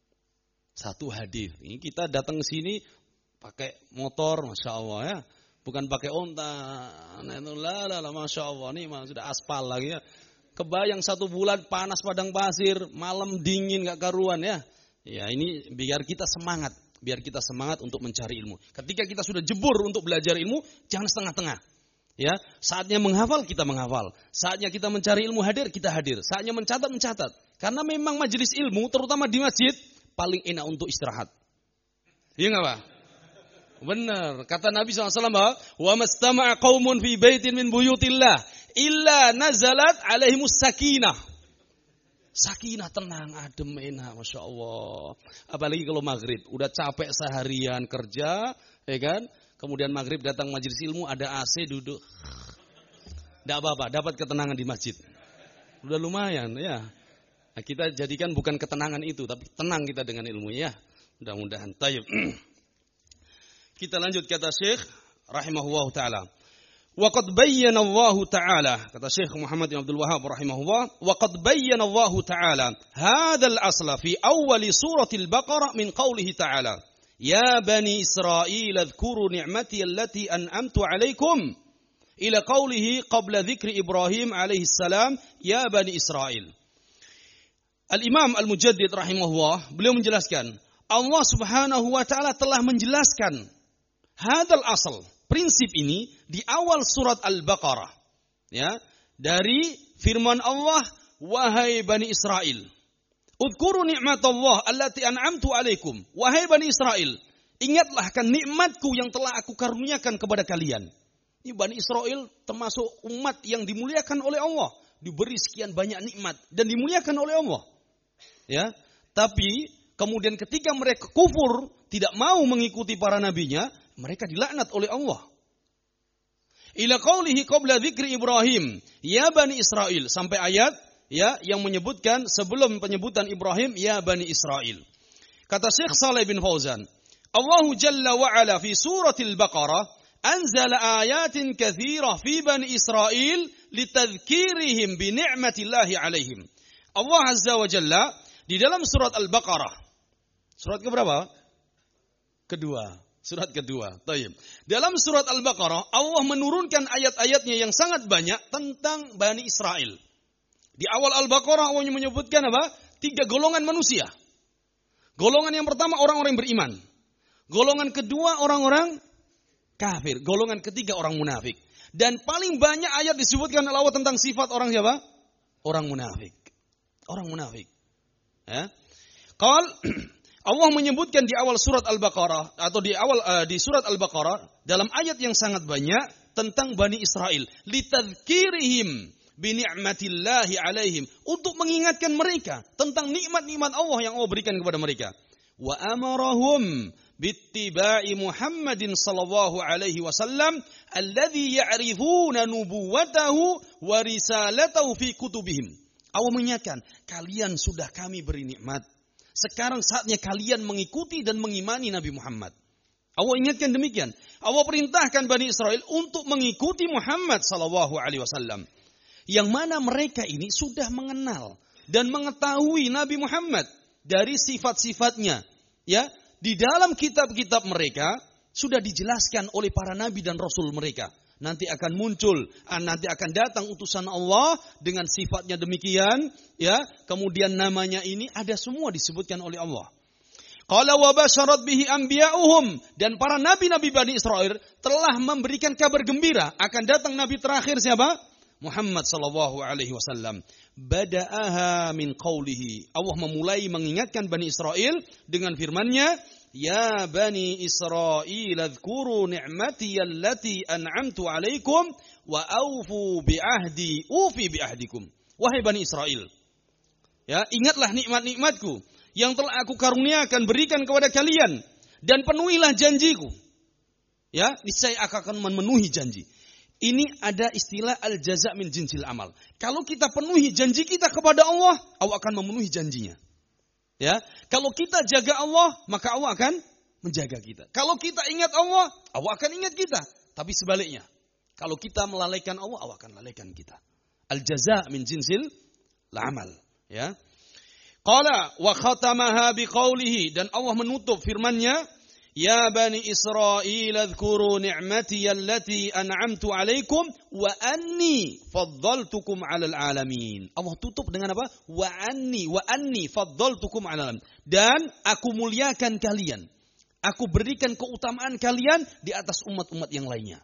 1 hadis. Ini kita datang ke sini pakai motor, Masya Allah ya. Bukan pakai onta. Nah, Masya Allah. Ini sudah aspal lagi ya. Kebayang 1 bulan panas padang pasir. Malam dingin gak karuan ya. Ya ini biar kita semangat. Biar kita semangat untuk mencari ilmu. Ketika kita sudah jebur untuk belajar ilmu, jangan setengah-tengah. Ya, saatnya menghafal, kita menghafal. Saatnya kita mencari ilmu hadir, kita hadir. Saatnya mencatat, mencatat. Karena memang majelis ilmu, terutama di masjid, paling enak untuk istirahat. Iya nggak Pak? Benar. Kata Nabi SAW bahwa wa mastama'a qaumun fi baitin min buyutillah illa nazalat alaihimus sakinah. Sakinah, tenang, adem, enak, Masya Allah. Apalagi kalau maghrib, udah capek seharian kerja, ya kan? Kemudian maghrib datang majelis ilmu, ada AC, duduk. Tidak apa-apa, dapat ketenangan di masjid. Udah lumayan, ya. Nah, kita jadikan bukan ketenangan itu, tapi tenang kita dengan ilmu, ya. Mudah-mudahan. Tayyib. Kita lanjut kata Syekh, rahimahullah ta'ala. وقد بين الله تعالى kata Syekh Muhammad bin Abdul Wahhab rahimahullah وقد بين الله تعالى هذا الأصل في أول سورة البقرة من قوله تعالى يا بني إسرائيل اذكروا نعمتي التي أنعمت عليكم إلى قوله قبل ذكر إبراهيم عليه السلام يا بني إسرائيل. Al-Imam Al-Mujaddid rahimahullah beliau menjelaskan Allah Subhanahu wa taala telah menjelaskan hadzal asal, prinsip ini di awal surat Al-Baqarah. Ya, dari firman Allah, wahai Bani Israel, udhkuru ni'matallah allati an'amtu alaikum. Wahai Bani Israel, ingatlah kan nikmatku yang telah aku karuniakan kepada kalian. Ini Bani Israel termasuk umat yang dimuliakan oleh Allah, diberi sekian banyak nikmat dan dimuliakan oleh Allah. Ya, tapi kemudian ketika mereka kufur, tidak mau mengikuti para nabinya, mereka dilaknat oleh Allah. Ila qaulihi qabla dzikri Ibrahim, ya Bani Israel, sampai ayat ya yang menyebutkan sebelum penyebutan Ibrahim, ya Bani Israel. Kata Syekh Shalih bin Fauzan, Allah Jalla wa Ala fi suratil Baqarah anzala ayatin katsirah fi Bani Israel litadhkirihim bi ni'matillahi alaihim. Allah Azza wa Jalla di dalam surat Al-Baqarah Surat keberapa? Kedua. Surat kedua. Taib. Dalam surat Al-Baqarah, Allah menurunkan ayat-ayatnya yang sangat banyak tentang Bani Israel. Di awal Al-Baqarah Allah menyebutkan apa? 3 golongan manusia. Golongan yang pertama orang-orang yang beriman. Golongan kedua orang-orang kafir. Golongan ketiga orang munafik. Dan paling banyak ayat disebutkan oleh Allah tentang sifat orang siapa? Orang munafik. Orang munafik. Ya. Allah menyebutkan di awal surat Al-Baqarah atau di surat Al-Baqarah dalam ayat yang sangat banyak tentang Bani Israel. Litadhkirihim bi ni'matillahi alaihim, untuk mengingatkan mereka tentang nikmat-nikmat Allah yang Allah berikan kepada mereka. Wa amarahum bittiba'i Muhammadin sallallahu alaihi wasallam alladhi ya'rifuna nubuwatahu wa risalatahu fi kutubihim. Allah mengingatkan, kalian sudah kami beri nikmat. Sekarang saatnya kalian mengikuti dan mengimani Nabi Muhammad. Allah ingatkan demikian. Allah perintahkan Bani Israel untuk mengikuti Muhammad sallallahu alaihi wasallam. Yang mana mereka ini sudah mengenal dan mengetahui Nabi Muhammad dari sifat-sifatnya, ya. Di dalam kitab-kitab mereka sudah dijelaskan oleh para nabi dan rasul mereka. Nanti akan muncul, nanti akan datang utusan Allah dengan sifatnya demikian, ya. Kemudian namanya ini ada semua disebutkan oleh Allah. Qala wa basyarat bihi anbiya'uhum, dan para nabi-nabi Bani Israel telah memberikan kabar gembira akan datang nabi terakhir siapa? Muhammad sallallahu alaihi wasallam. Bada'aha min qawlihi. Allah memulai mengingatkan Bani Israel dengan firman-Nya, ya Bani Israel adhkuru ni'mati allati an'amtu alaikum wa awfu bi'ahdi ufi bi'ahdikum. Wahai Bani Israel, ya, ingatlah nikmat-nikmatku yang telah aku karuniakan berikan kepada kalian, dan penuhilah janjiku. Ya, niscaya aku akan memenuhi janji. Ini ada istilah al-jaza' min jinsil amal. Kalau kita penuhi janji kita kepada Allah, Allah akan memenuhi janjinya. Ya, kalau kita jaga Allah, maka Allah akan menjaga kita. Kalau kita ingat Allah, Allah akan ingat kita. Tapi sebaliknya, kalau kita melalaikan Allah, Allah akan lalaikan kita. Al-jaza' min jinsil amal. Ya. Qala wa khatamaha biqaulihi, dan Allah menutup firman-Nya, ya Bani Israel adhkuru ni'mati allati an'amtu alaikum wa anni faddaltukum 'alal alamin. Allah tutup dengan apa? Wa anni faddaltukum 'alal alamin. Dan aku muliakan kalian. Aku berikan keutamaan kalian di atas umat-umat yang lainnya.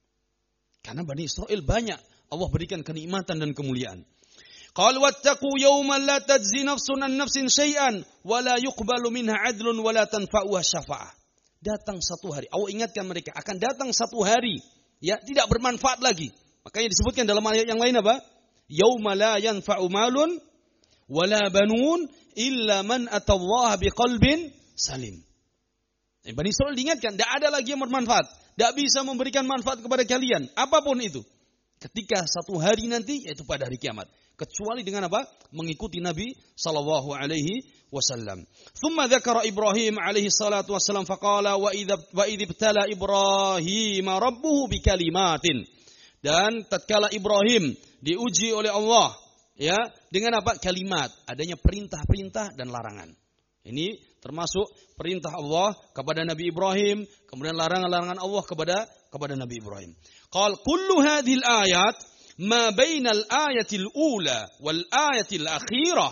Karena Bani Israel banyak Allah berikan kenikmatan dan kemuliaan. Qal wattaqu yawman la tajzi nafsun an nafsin syai'an wa la yuqbalu minha 'adlun wa la tanfa'uha syafa'ah. Datang satu hari, Allah ingatkan mereka, akan datang satu hari, ya, tidak bermanfaat lagi. Makanya disebutkan dalam ayat yang lain apa? Yauma la yanfa'u malun wala banun illa man atallaha biqalbin salim. Bani Israil diingatkan, tidak ada lagi yang bermanfaat, tidak bisa memberikan manfaat kepada kalian, apapun itu. Ketika satu hari nanti, yaitu pada hari kiamat. Kecuali dengan apa? Mengikuti Nabi sallallahu alaihi wasallam. Thumma dzakara Ibrahim alaihi salatu wasallam faqala wa idza ibtala Ibrahim rabbuhu bikalimatin. Dan tatkala Ibrahim diuji oleh Allah, ya, dengan apa? Kalimat, adanya perintah-perintah dan larangan. Ini termasuk perintah Allah kepada Nabi Ibrahim, kemudian larangan-larangan Allah kepada Nabi Ibrahim. Qal kullu hadhil ayat ma bainal ayatil ula wal ayatil akhirah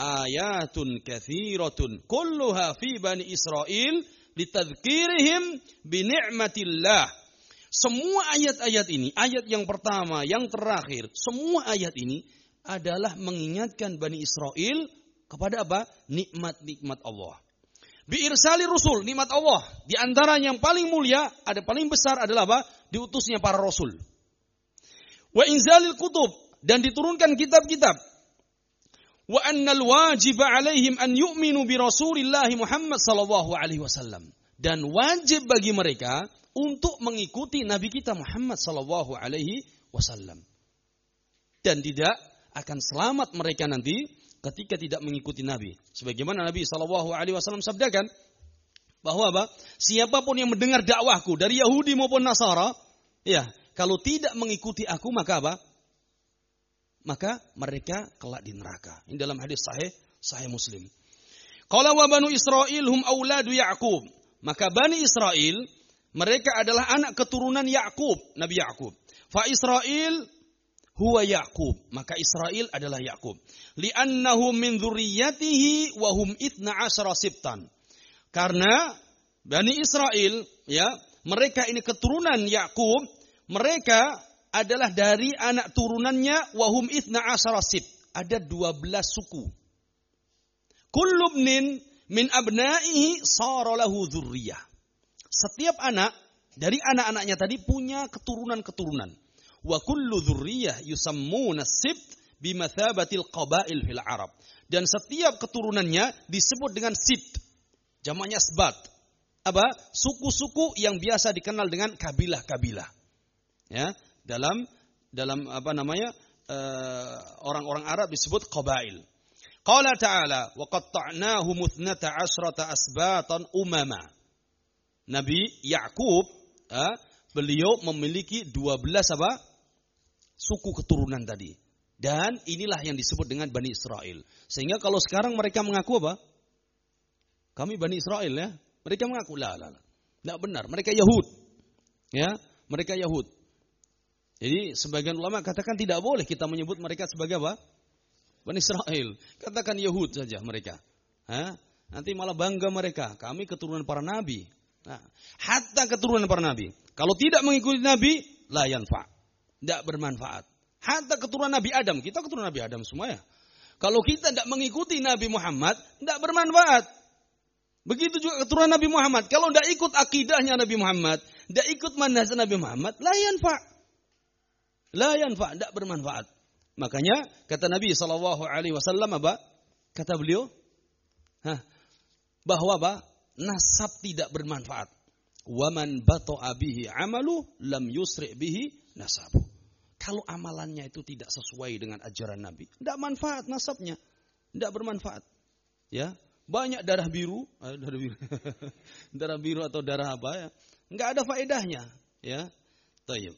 ayatun kathiratun kulluha fi Bani Israel litadhkirihim bi ni'matillah. Semua ayat-ayat ini, ayat yang pertama, yang terakhir, semua ayat ini adalah mengingatkan Bani Israel kepada apa? Nikmat-nikmat Allah. Bi irsali rusul, nikmat Allah. Di antara yang paling mulia, ada paling besar adalah apa? Diutusnya para rasul. Wa inzalil kutub, dan diturunkan kitab-kitab. Wa annal wajiba alaihim an yu'minu bi Rasulillah Muhammad sallallahu alaihi wasallam. Dan wajib bagi mereka untuk mengikuti Nabi kita Muhammad sallallahu alaihi wasallam. Dan tidak akan selamat mereka nanti ketika tidak mengikuti Nabi. Sebagaimana Nabi sallallahu alaihi wasallam sabdakan bahwa apa? Siapapun yang mendengar dakwahku dari Yahudi maupun Nasara, ya, kalau tidak mengikuti aku maka apa? Maka mereka kelak di neraka. Ini dalam hadis sahih Muslim. Qala wa banu Israil hum auladu Ya'qub. Maka Bani Israel mereka adalah anak keturunan Ya'qub, Nabi Ya'qub. Fa Israil huwa Ya'qub, maka Israel adalah Ya'qub. Li'annahu min dzurriyyatihi wa hum 12 sibtan. Karena Bani Israel, ya, mereka ini keturunan Ya'qub, mereka adalah dari anak turunannya wa hum 12 sibt. Ada 12 suku. Kullu ibnin min abna'ihi sara lahu dzurriyyah. Setiap anak dari anak-anaknya tadi punya keturunan-keturunan. Wa kullu dzurriyyah yusammuna sibt bimathabatil qaba'il fil Arab. Dan setiap keturunannya disebut dengan sibt. Jamaknya asbat. Apa? Suku-suku yang biasa dikenal dengan kabilah-kabilah. Ya, dalam apa namanya? Orang-orang Arab disebut qabail. Qala ta'ala wa qatta'nahum 12 asbatan umama. Nabi Ya'qub, beliau memiliki 12 apa? Suku keturunan tadi. Dan inilah yang disebut dengan Bani Israel. Sehingga kalau sekarang mereka mengaku apa? Kami Bani Israel, ya. Mereka mengaku la. Tidak benar, mereka Yahud. Ya, mereka Yahud. Jadi sebagian ulama katakan tidak boleh kita menyebut mereka sebagai apa? Bani Israel. Katakan Yahud saja mereka. Nanti malah bangga mereka. Kami keturunan para nabi. Nah, hatta keturunan para nabi. Kalau tidak mengikuti nabi, la yanfa'. Tidak bermanfaat. Hatta keturunan Nabi Adam. Kita keturunan Nabi Adam semua, ya. Kalau kita tidak mengikuti Nabi Muhammad, tidak bermanfaat. Begitu juga keturunan Nabi Muhammad. Kalau tidak ikut akidahnya Nabi Muhammad, tidak ikut manhaj Nabi Muhammad, la yanfa'. La yanfa', tidak bermanfaat. Makanya kata Nabi SAW apa? Kata beliau, bahwa apa? Nasab tidak bermanfaat. Waman bata'a bihi amalu lam yusri' bihi nasabu. Kalau amalannya itu tidak sesuai dengan ajaran Nabi, tidak manfaat nasabnya, tidak bermanfaat. Ya, banyak darah biru darah biru atau darah apa, ya, nggak ada faedahnya. Ya, tayyib.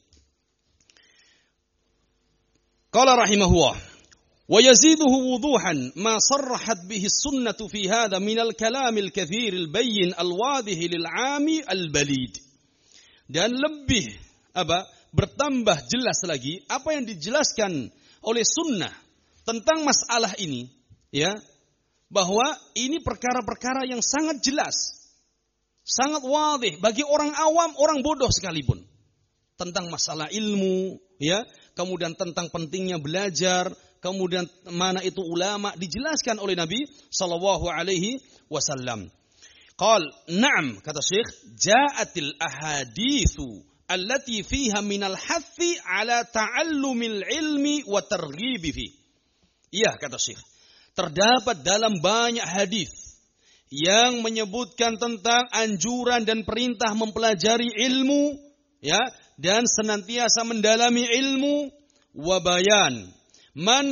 Qala rahimahullah, wa yaziduhu wuduhan ma sarrahat bihi sunnatu fi hadha min al-kalam al-kathir al-bayyin al-wadih lil-'ami al-balid. Dan lebih bertambah jelas lagi apa yang dijelaskan oleh sunnah tentang masalah ini, ya, bahwa ini perkara-perkara yang sangat jelas, sangat wadih bagi orang awam, orang bodoh sekalipun, tentang masalah ilmu, ya, kemudian tentang pentingnya belajar, kemudian mana itu ulama, dijelaskan oleh Nabi sallallahu alaihi wasallam. Qal, na'am, kata Syekh, ja'atil ahaditsu allati fiha minal hathi ala ta'allumil ilmi wa targhibi fi. Iya, kata Syekh, terdapat dalam banyak hadis yang menyebutkan tentang anjuran dan perintah mempelajari ilmu, ya, dan senantiasa mendalami ilmu, wa bayan ma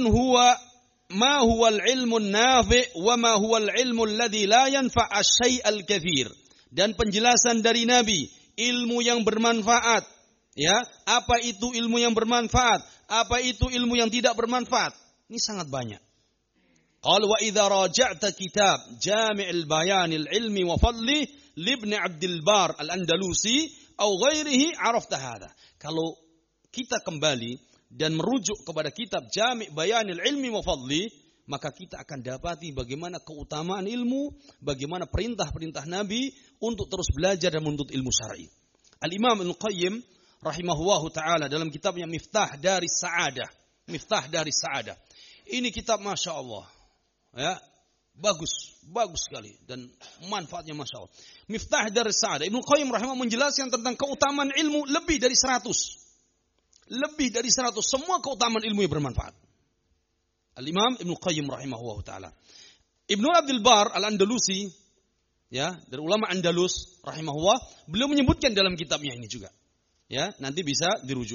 huwa al-ilmu an-nafi' wa ma huwa al-ilmu alladhi la yanfa' asy-syai' al-katsir, dan penjelasan dari Nabi ilmu yang bermanfaat, ya, apa itu ilmu yang bermanfaat, apa itu ilmu yang tidak bermanfaat. Ini sangat banyak. Qala wa idza raja'ta kitab Jami' al-Bayan al-Ilmi wa Fadli li Ibn Abdul Bar al-Andalusi atau ghairihi arafta hadha. Kalau kita kembali dan merujuk kepada kitab Jami' Bayanil Ilmi wa Fadli, maka kita akan dapati bagaimana keutamaan ilmu, bagaimana perintah-perintah Nabi untuk terus belajar dan menuntut ilmu syar'i. Al-Imam Ibnu Qayyim rahimahullahu taala dalam kitabnya Miftah Daris Sa'adah. Miftah Daris Sa'adah. Ini kitab Masya Allah. Ya, bagus sekali dan manfaatnya Masya Allah. Miftah Daris Sa'adah. Ibnu Qayyim rahimahullah menjelaskan tentang keutamaan ilmu lebih dari 100. Lebih dari 100. Semua keutamaan ilmu yang bermanfaat. Al-Imam Ibnu Qayyim rahimahullah ta'ala. Ibnu Abdul Bar al-Andalusi, ya, dari ulama Andalus rahimahullah, beliau menyebutkan dalam kitabnya ini juga. Ya, nanti bisa dirujuk.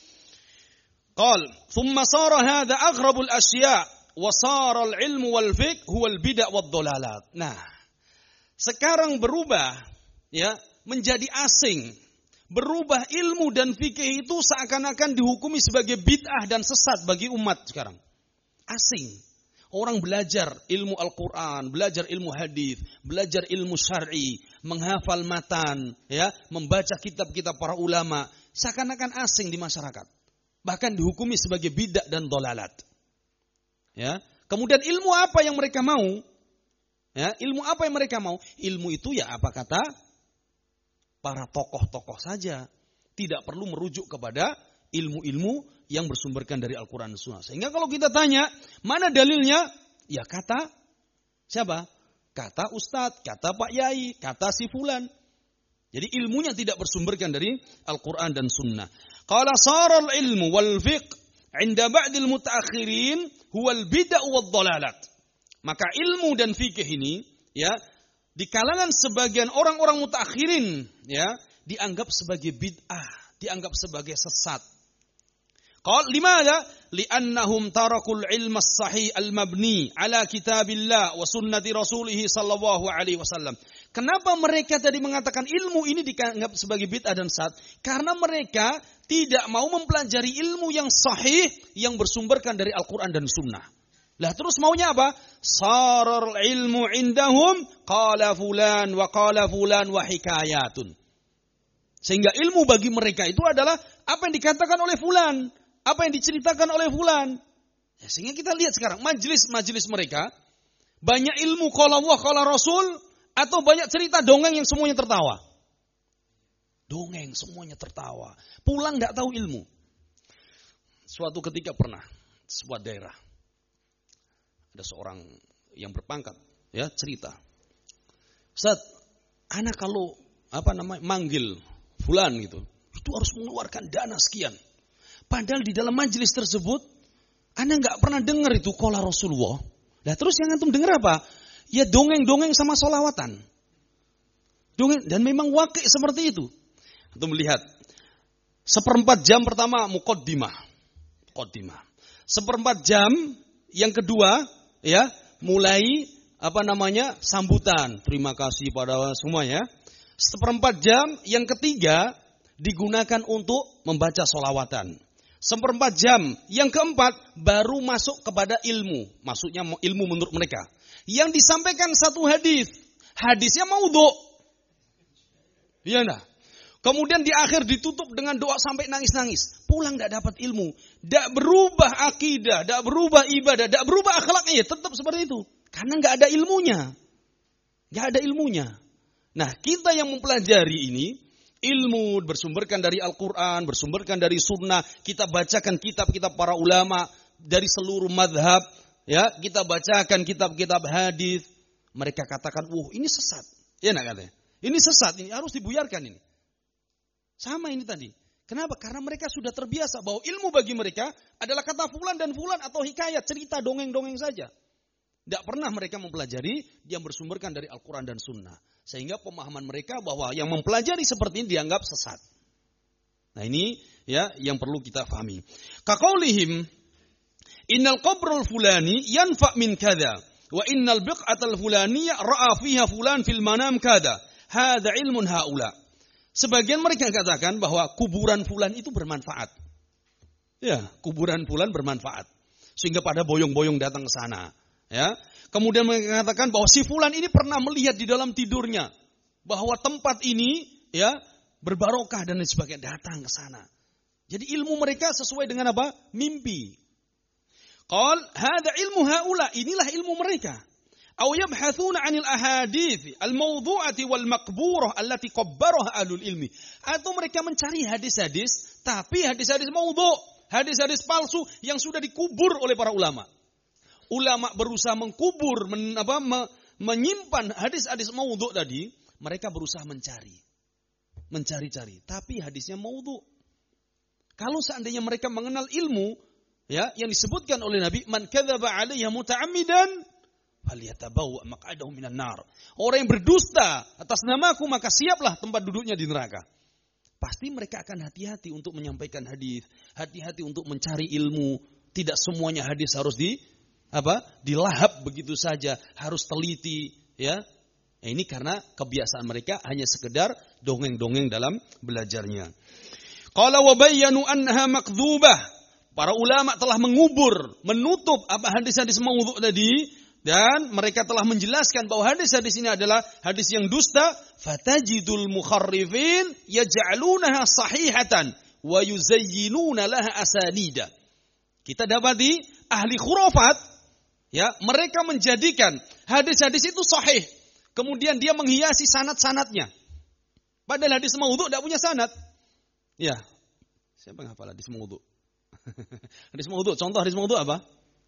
Qal, "Tsumma sara hadha aghrabul asya' wa sara al-ilmu wal fiqh huwa al-bid'ah wad dhalalat." Nah, sekarang berubah, ya, menjadi asing. Berubah ilmu dan fikih itu seakan-akan dihukumi sebagai bid'ah dan sesat bagi umat sekarang. Asing. Orang belajar ilmu Al-Quran, belajar ilmu hadis, belajar ilmu syar'i, menghafal matan, ya, membaca kitab-kitab para ulama, seakan-akan asing di masyarakat. Bahkan dihukumi sebagai bid'ah dan dolalat. Ya. Kemudian ilmu apa yang mereka mau? Ya, ilmu apa yang mereka mau? Ilmu itu ya apa kata para tokoh-tokoh saja. Tidak perlu merujuk kepada ilmu-ilmu yang bersumberkan dari Al-Quran dan Sunnah. Sehingga kalau kita tanya, mana dalilnya? Ya kata siapa? Kata Ustadz, kata Pak Yai, kata si Fulan. Jadi ilmunya tidak bersumberkan dari Al-Quran dan Sunnah. Qala saral ilmu wal fiqh inda ba'dil mutaakhirin huwal bid'ah wad dhalalat. Maka ilmu dan fikih ini, ya, di kalangan sebagian orang-orang mutaakhirin, ya, dianggap sebagai bid'ah, dianggap sebagai sesat. Qal limadha? Li'annahum tarakul ilma as-sahih al-mabni ala kitabillah wa sunnati rasulih sallallahu alaihi wasallam. Kenapa mereka tadi mengatakan ilmu ini dianggap sebagai bid'ah dan sesat? Karena mereka tidak mau mempelajari ilmu yang sahih yang bersumberkan dari Al-Quran dan Sunnah. Lah terus maunya apa? Sarar ilmu indahum qala fulan wa hikayatun. Sehingga ilmu bagi mereka itu adalah apa yang dikatakan oleh fulan, apa yang diceritakan oleh fulan. Ya, sehingga kita lihat sekarang majelis-majelis mereka banyak ilmu qala Allah qala Rasul atau banyak cerita dongeng yang semuanya tertawa. Dongeng semuanya tertawa. Pulang enggak tahu ilmu. Suatu ketika pernah sebuah daerah ada seorang yang berpangkat, ya, cerita. Ustaz, anak kalau manggil fulan gitu, itu harus mengeluarkan dana sekian. Padahal di dalam majelis tersebut, Anda nggak pernah dengar itu qala Rasulullah. Nah terus yang antum dengar apa? Ya dongeng-dongeng sama sholawatan. Dongeng, dan memang wakil seperti itu. Antum melihat, 1/4 jam pertama muqaddimah. 1/4 jam yang kedua, ya, mulai sambutan. Terima kasih pada semuanya. 1/4 jam yang ketiga digunakan untuk membaca sholawatan. 1/4 jam yang keempat baru masuk kepada ilmu. Maksudnya ilmu menurut mereka. Yang disampaikan satu hadis. Hadisnya maudhu. Iya nah. Kemudian di akhir ditutup dengan doa sampai nangis-nangis. Pulang tidak dapat ilmu. Tidak berubah akidah, tidak berubah ibadah, tidak berubah akhlaknya. Ya tetap seperti itu. Karena nggak ada ilmunya. Nggak ada ilmunya. Nah kita yang mempelajari ini, ilmu bersumberkan dari Al-Quran, bersumberkan dari Sunnah. Kita bacakan kitab-kitab para ulama dari seluruh madhab. Ya, kita bacakan kitab-kitab hadis. Mereka katakan, ini sesat. Ya nak katanya. Ini sesat, ini harus dibuyarkan ini. Sama ini tadi. Kenapa? Karena mereka sudah terbiasa bahwa ilmu bagi mereka adalah kata fulan dan fulan atau hikayat, cerita dongeng-dongeng saja. Tidak pernah mereka mempelajari yang bersumberkan dari Al-Quran dan Sunnah. Sehingga pemahaman mereka bahwa yang mempelajari seperti ini dianggap sesat. Nah ini ya yang perlu kita pahami. Kaqaulihim innal qabrul fulani yanfa min kada wa innal biq'atal fulaniyya ra'a fiha fulan fil manam kada. Hadza ilmun haula. Sebagian mereka katakan bahwa kuburan fulan itu bermanfaat. Ya, kuburan fulan bermanfaat. Sehingga pada boyong-boyong datang ke sana. Ya. Kemudian mereka katakan bahwa si fulan ini pernah melihat di dalam tidurnya bahwa tempat ini ya berbarokah dan lain sebagainya, datang ke sana. Jadi ilmu mereka sesuai dengan apa? Mimpi. Qal hadza ilmu haula, inilah ilmu mereka. Aw yabhathuna 'anil ahadits al-mawdhu'ati wal maqburah allati qabbaraha ahlul ilmi. Atau mereka mencari hadis-hadis tapi hadis-hadis maudhu', hadis-hadis palsu yang sudah dikubur oleh para ulama. Ulama berusaha mengkubur, menyimpan hadis-hadis maudhu' tadi, mereka berusaha mencari-cari, tapi hadisnya maudhu'. Kalau seandainya mereka mengenal ilmu, ya, yang disebutkan oleh Nabi, man kadzaba 'alayya muta'ammidan falyatabawwa maq'adahu minan nar. Orang yang berdusta atas namaku maka siaplah tempat duduknya di neraka. Pasti mereka akan hati-hati untuk menyampaikan hadis, hati-hati untuk mencari ilmu. Tidak semuanya hadis harus dilahap begitu saja, harus teliti, ya. Ini karena kebiasaan mereka hanya sekedar dongeng-dongeng dalam belajarnya. Qala wa bayyanu annaha makdzubah. Para ulama telah mengubur, menutup apa hadis-hadis maudhu' tadi, dan mereka telah menjelaskan bahwa hadis-hadis ini adalah hadis yang dusta. Fatajidul mukharrifin yaj'alunaha sahihatan wa yuzayyinuna laha asanida. Kita dapati ahli khurafat, ya, mereka menjadikan hadis-hadis itu sahih. Kemudian dia menghiasi sanad-sanadnya. Padahal hadis maudhu' tidak punya sanad. Ya. Siapa yang hafal hadis maudhu'? Hadis maudhu', contoh hadis maudhu' apa?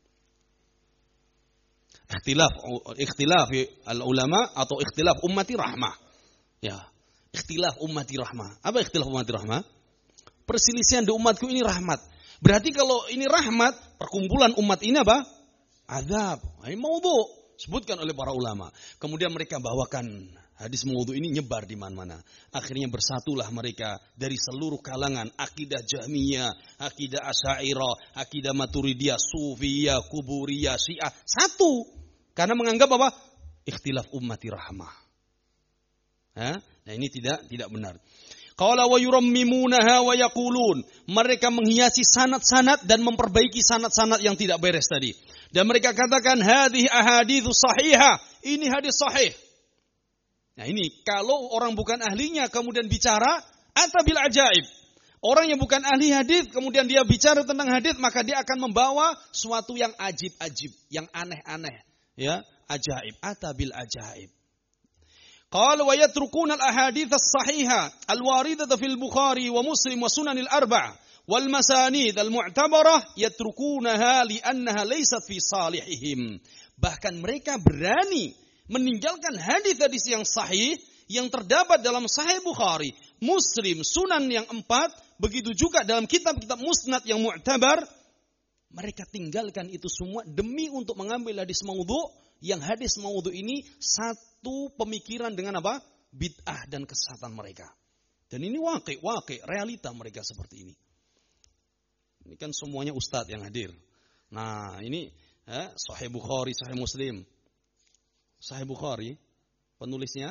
Ikhtilaf al-ulama atau ikhtilaf ummati rahmah. Ya, ikhtilaf ummati rahmah. Apa ikhtilaf ummati rahmah? Perselisihan di umatku ini rahmat. Berarti kalau ini rahmat, perkumpulan umat ini apa? Azab. Ini maudhu', sebutkan oleh para ulama. Kemudian mereka bawakan hadis maudhu' ini nyebar di mana-mana. Akhirnya bersatulah mereka dari seluruh kalangan. Akidah Jahmiyah, akidah Asy'ariyah, akidah Maturidiyah, Sufiyah, Kuburiyah, Syiah. Satu. Karena menganggap apa? Ikhtilaf ummati rahmah. Nah ini tidak benar. Qala wa yurammimunaha wa yaqulun. Mereka menghiasi sanad-sanad dan memperbaiki sanad-sanad yang tidak beres tadi. Dan mereka katakan hadhihi ahaditsu sahihah. Ini hadis sahih. Nah ini, kalau orang bukan ahlinya kemudian bicara, atabil ajaib. Orang yang bukan ahli hadis kemudian dia bicara tentang hadis, maka dia akan membawa suatu yang ajib-ajib, yang aneh-aneh, ya, ajaib, atabil ajaib. Qala wa yatrukuna al-ahadits as-sahihah al-waridata fil Bukhari wa Muslim wa Sunan al-arba'ah wal masanid al-mu'tabarah yatrukunaha li'annaha laysat fi salihihim. Bahkan mereka berani meninggalkan hadis-hadis yang sahih yang terdapat dalam Sahih Bukhari, Muslim, Sunan yang 4, begitu juga dalam kitab-kitab musnad yang mu'tabar. Mereka tinggalkan itu semua demi untuk mengambil hadis maudhu', yang hadis maudhu' ini satu pemikiran dengan apa? Bid'ah dan kesesatan mereka. Dan ini waqi', realita mereka seperti ini. Ini kan semuanya ustadz yang hadir. Nah ini Sahih Bukhari, Sahih Muslim. Sahih Bukhari, penulisnya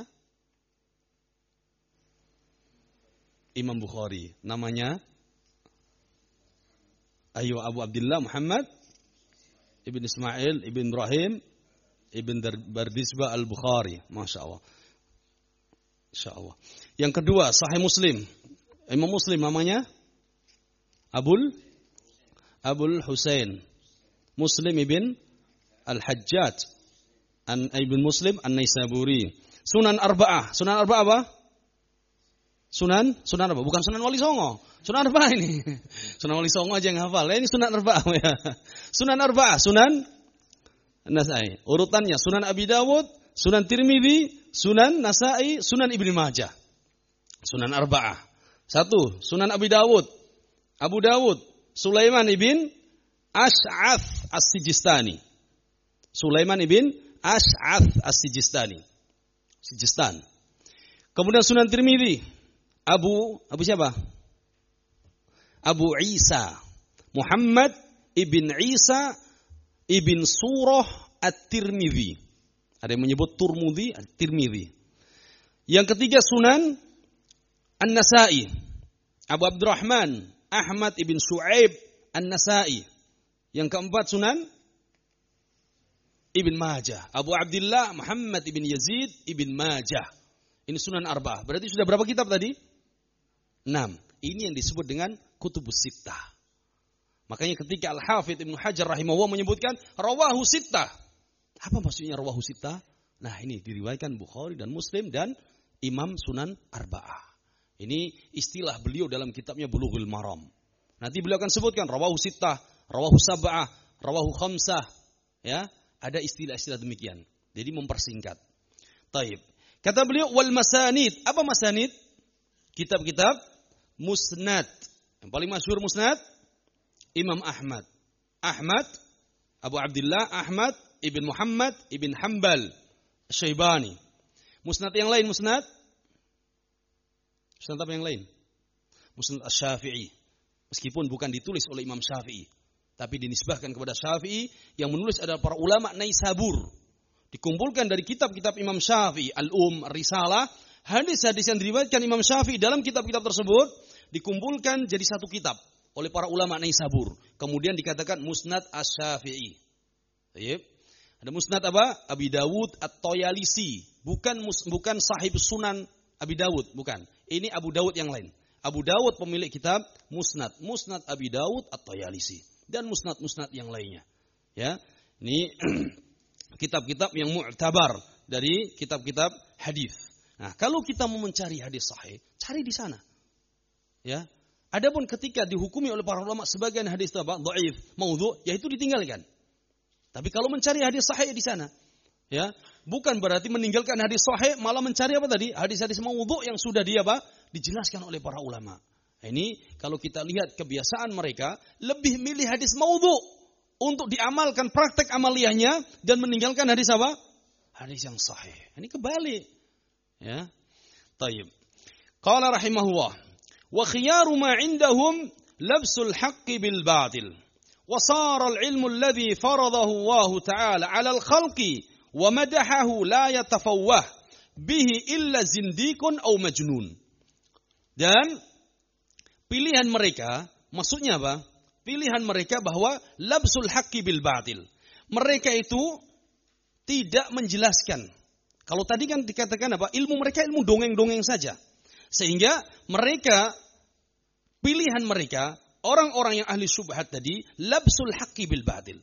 Imam Bukhari. Namanya Abu Abdullah Muhammad Ibn Ismail Ibn Ibrahim Ibn Bardisbah Al-Bukhari. Masya Allah. Insya Allah. Yang kedua, Sahih Muslim. Imam Muslim namanya Abul Husain Muslim Ibn Al-Hajjaj Ibn Muslim An-Naisaburi. Sunan Arba'ah. Sunan Arba'ah apa? Sunan apa? Bukan Sunan Wali Songo. Sunan Arba'ah ini. Sunan Wali Songo aja yang hafal. Ini Sunan Arba'ah ya. Sunan Arba'ah, Sunan Nasai. Urutannya Sunan Abi Dawud, Sunan Tirmidzi, Sunan Nasai, Sunan Ibnu Majah. Sunan Arba'ah. 1, Sunan Abi Dawud. Abu Dawud, Sulaiman ibn Ash'ath As-Sijistani. Sulaiman ibn Ash'ath As-Sijistani. Sijistan. Kemudian Sunan Tirmidzi, Abu siapa? Abu Isa, Muhammad ibn Isa ibn Surah At-Tirmidzi. Ada yang menyebut Turmudi, At-Tirmidzi. Yang ketiga Sunan An-Nasai, Abu Abdurrahman Ahmad ibn Shu'aib An-Nasai. Yang keempat Sunan Ibn Majah, Abu Abdullah Muhammad ibn Yazid ibn Majah. Ini Sunan Arba'ah. Berarti sudah berapa kitab tadi? 6. Ini yang disebut dengan Kutubus Sittah. Makanya ketika Al-Hafidh Ibnu Hajar rahimahullah menyebutkan rawahu sittah. Apa maksudnya rawahu sittah? Nah, ini diriwayatkan Bukhari dan Muslim dan Imam Sunan Arba'ah. Ini istilah beliau dalam kitabnya Bulughul Maram. Nanti beliau akan sebutkan rawahu sittah, rawahu sab'ah, rawahu khamsah. Ya, ada istilah-istilah demikian. Jadi mempersingkat. Taib. Kata beliau wal masanid. Apa masanid? Kitab-kitab musnad. Yang paling masyhur musnad Imam Ahmad. Abu Abdullah Ahmad ibn Muhammad ibn Hanbal Syaibani. Musnad yang lain musnad apa yang lain? Musnad Asy-Syafi'i. Meskipun bukan ditulis oleh Imam Syafi'i, tapi dinisbahkan kepada Syafi'i, yang menulis adalah para ulama Naisabur. Dikumpulkan dari kitab-kitab Imam Syafi'i, Risalah, hadis-hadis yang diriwayatkan Imam Syafi'i dalam kitab-kitab tersebut dikumpulkan jadi satu kitab oleh para ulama Naisabur. Kemudian dikatakan Musnad Asy-Syafi'i. Baik. Ada Musnad apa? Abi Dawud At-Tayalisi. Bukan sahib Sunan Abi Dawud, bukan. Ini Abu Dawud yang lain. Abu Dawud pemilik kitab Musnad Abi Dawud At-Tayalisi dan musnad yang lainnya. Ya. Ini kitab-kitab yang mu'tabar dari kitab-kitab hadis. Nah, kalau kita mau mencari hadis sahih, cari di sana. Ya. Adapun ketika dihukumi oleh para ulama sebagian hadis itu apa? Dhaif, maudhu', ya itu ditinggalkan. Tapi kalau mencari hadis sahih di sana, ya, bukan berarti meninggalkan hadis sahih, malah mencari apa tadi? Hadis-hadis maudhu' yang sudah dijelaskan oleh para ulama. Nah, ini kalau kita lihat kebiasaan mereka, lebih milih hadis maudhu' untuk diamalkan praktek amaliyahnya dan meninggalkan hadis apa? Hadis yang sahih. Ini kebalik. Ya. Tayyib. Qala rahimahullah, wa khiyaru ma 'indahum labsul haqqi bil batil. Wa sara al-'ilmu alladhi faradahu Allah ta'ala 'ala al-khalqi wa madahahu la yatafawwah bihi illa zindikun aw majnun. Dan pilihan mereka, maksudnya apa? Pilihan mereka bahwa labsul haqqi bil batil. Mereka itu tidak menjelaskan. Kalau tadi kan dikatakan apa? Ilmu mereka ilmu dongeng-dongeng saja. Sehingga mereka, pilihan mereka, orang-orang yang ahli syubhat tadi, labsul haqqi bil batil.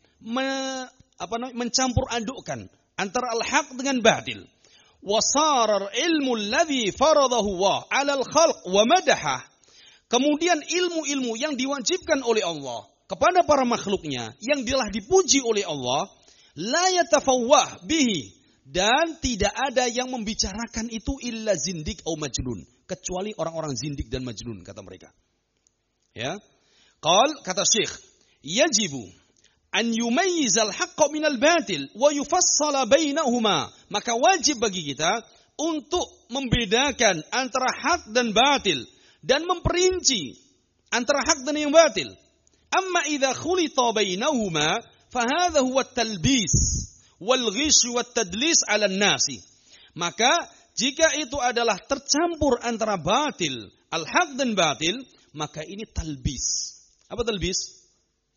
Mencampur adukkan antara al-haq dengan batil. Wasarar ilmu alladhi faradahu wa 'alal khalq wa madahah. Kemudian ilmu-ilmu yang diwajibkan oleh Allah kepada para makhluknya, yang telah dipuji oleh Allah, la yatafawwah bihi. Dan tidak ada yang membicarakan itu illa zindik atau majnun. Kecuali orang-orang zindik dan majnun, kata mereka. Ya. Kata Syekh, yajibu an yumayyizal haqqa minal batil wa yufassala bainahuma. Maka wajib bagi kita untuk membedakan antara hak dan batil dan memperinci antara hak dan yang batil. Amma idza khulita bainahuma fahadha huwa at-talbis wal ghish wat tadlis 'ala an-nasi. Maka jika itu adalah tercampur antara batil, al-haq dan batil, maka ini talbis. Apa talbis?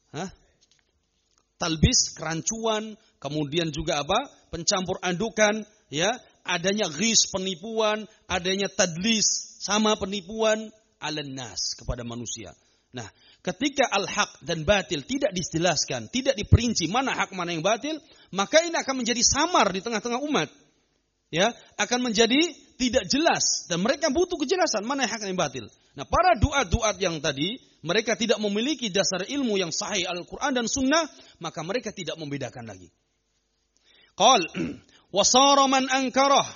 Talbis, kerancuan, kemudian juga apa? Pencampur adukan, ya, adanya ghish, penipuan, adanya tadlis, sama penipuan, 'alan nas, kepada manusia. Nah, ketika al-haq dan batil tidak dijelaskan, tidak diperinci mana hak mana yang batil, maka ini akan menjadi samar di tengah-tengah umat. Ya, akan menjadi tidak jelas dan mereka butuh kejelasan mana yang hak dan yang batil. Nah, para duat-duat yang tadi, mereka tidak memiliki dasar ilmu yang sahih Al-Qur'an dan Sunnah, maka mereka tidak membedakan lagi. Qal wa sara man ankarah.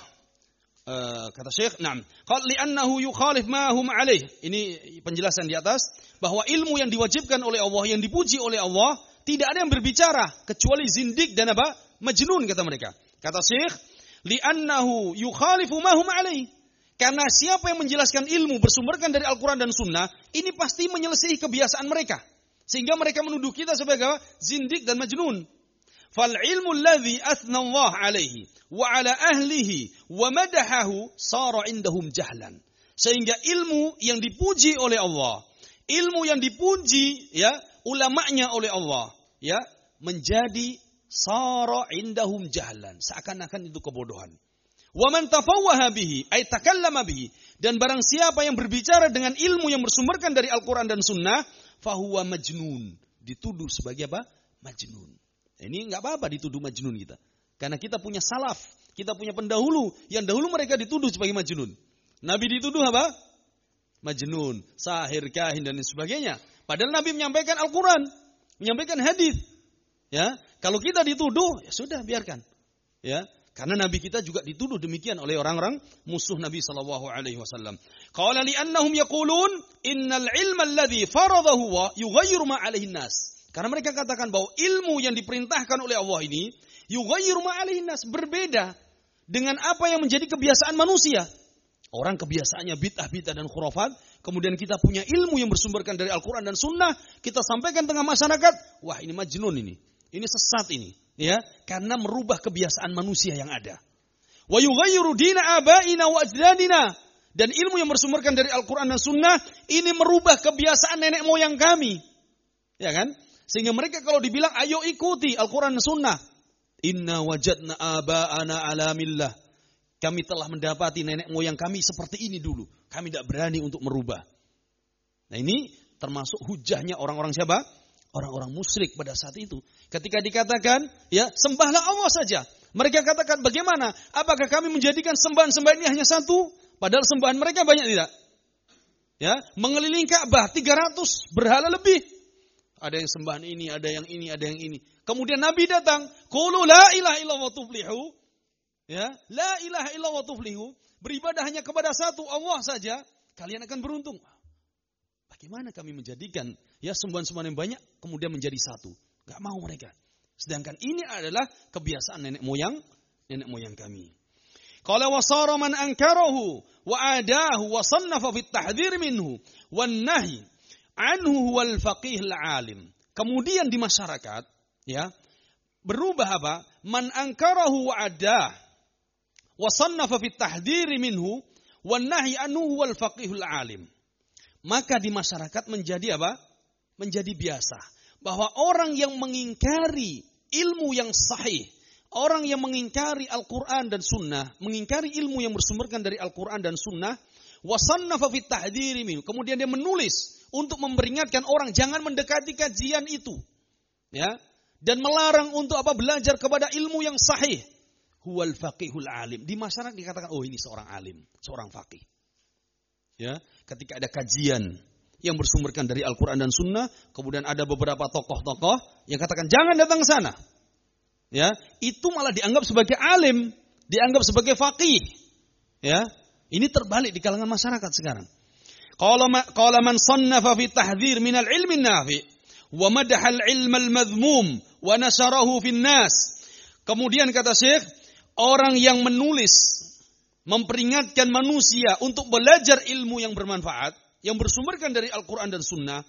Kata Syekh, na'am. Qal li'annahu yukhalif ma hum alaih. Ini penjelasan di atas bahwa ilmu yang diwajibkan oleh Allah, yang dipuji oleh Allah, tidak ada yang berbicara kecuali zindik dan apa? Majnun, kata mereka. Kata Syekh, li'annahu yukhalifu ma hum alaih. Karena siapa yang menjelaskan ilmu bersumberkan dari Al-Quran dan Sunnah, ini pasti menyelesaikan kebiasaan mereka. Sehingga mereka menuduh kita sebagai zindik dan majnun. Fal ilmu alladhi athna Allah alaihi wa ala ahlihi wa madahahu sara indahum jahlan. Sehingga ilmu yang dipuji oleh Allah, ilmu yang dipuji ya ulamanya oleh Allah, ya, menjadi sara indahum jahlan, seakan-akan itu kebodohan. Wa man tafawwaha bihi ay takallama bihi, dan barang siapa yang berbicara dengan ilmu yang bersumberkan dari Al-Qur'an dan Sunnah, fahuwa majnun, dituduh sebagai apa? Majnun. Ini enggak apa-apa dituduh majnun kita. Karena kita punya salaf, kita punya pendahulu yang dahulu mereka dituduh sebagai majnun. Nabi dituduh apa? Majnun, sahir, kahin dan sebagainya. Padahal Nabi menyampaikan Al-Qur'an, menyampaikan hadis. Ya, kalau kita dituduh, ya sudah biarkan. Ya, karena Nabi kita juga dituduh demikian oleh orang-orang musuh Nabi sallallahu alaihi wasallam. Qala li annahum yaqulun innal ilma alladhi faradahu wa yughayyiru ma alaihi nas. Karena mereka katakan bahwa ilmu yang diperintahkan oleh Allah ini yughayyiru ma alaihi nas, berbeda dengan apa yang menjadi kebiasaan manusia. Orang kebiasaannya bid'ah dan khurafat, kemudian kita punya ilmu yang bersumberkan dari Al-Qur'an dan Sunnah, kita sampaikan tengah masyarakat, wah ini majnun ini sesat ini. Ya, karena merubah kebiasaan manusia yang ada. Wa yughayyiru dina abaina wa ajdadina, dan ilmu yang bersumberkan dari Al-Qur'an dan Sunnah ini merubah kebiasaan nenek moyang kami. Ya kan? Sehingga mereka kalau dibilang ayo ikuti Al-Quran dan Sunnah. Inna wajadna aba'ana ala millah. Kami telah mendapati nenek moyang kami seperti ini dulu. Kami tidak berani untuk merubah. Nah ini termasuk hujahnya orang-orang siapa? Orang-orang musyrik pada saat itu. Ketika dikatakan, ya sembahlah Allah saja. Mereka katakan bagaimana? Apakah kami menjadikan sembahan-sembahan ini hanya satu? Padahal sembahan mereka banyak tidak? Ya, mengelilingi Ka'bah 300 berhala lebih. Ada yang sembahan ini, ada yang ini, ada yang ini. Kemudian Nabi datang, qulu la ilaha illallah tuflihu. Ya, la ilaha illallah tuflihu. Beribadah hanya kepada satu Allah saja, kalian akan beruntung. Bagaimana kami menjadikan ya sembahan-sembahan yang banyak kemudian menjadi satu? Enggak mau mereka. Sedangkan ini adalah kebiasaan nenek moyang kami. Qala wasara man ankarahu wa adahu wa sannafa fit tahdhir minhu wan nahi anhu wal faqih al alim. Kemudian di masyarakat ya berubah apa? Man ankarahu wa adah wa sannafa fit tahdhir minhu wan nahi anhu wal faqih al alim. Maka di masyarakat menjadi apa? Menjadi biasa bahwa orang yang mengingkari ilmu yang sahih, orang yang mengingkari Al-Quran dan Sunnah, mengingkari ilmu yang bersumberkan dari Al-Quran dan Sunnah, wasannafa fit tahdhiri minhu, kemudian dia menulis untuk memperingatkan orang jangan mendekati kajian itu, ya, dan melarang untuk apa? Belajar kepada ilmu yang sahih. Huwal faqihul alim. Di masyarakat dikatakan, oh ini seorang alim, seorang faqih. Ya, ketika ada kajian yang bersumberkan dari Al-Quran dan Sunnah, kemudian ada beberapa tokoh-tokoh yang katakan jangan datang ke sana. Ya, itu malah dianggap sebagai alim, dianggap sebagai faqih. Ya, ini terbalik di kalangan masyarakat sekarang. Qala man sannafa fi tahdhir min al-ilmi an-nafi wa madaha al-ilma al-madhmum wa nasarahu fi an-nas. Kemudian kata Syekh, orang yang menulis memperingatkan manusia untuk belajar ilmu yang bermanfaat, yang bersumberkan dari Al-Quran dan Sunnah,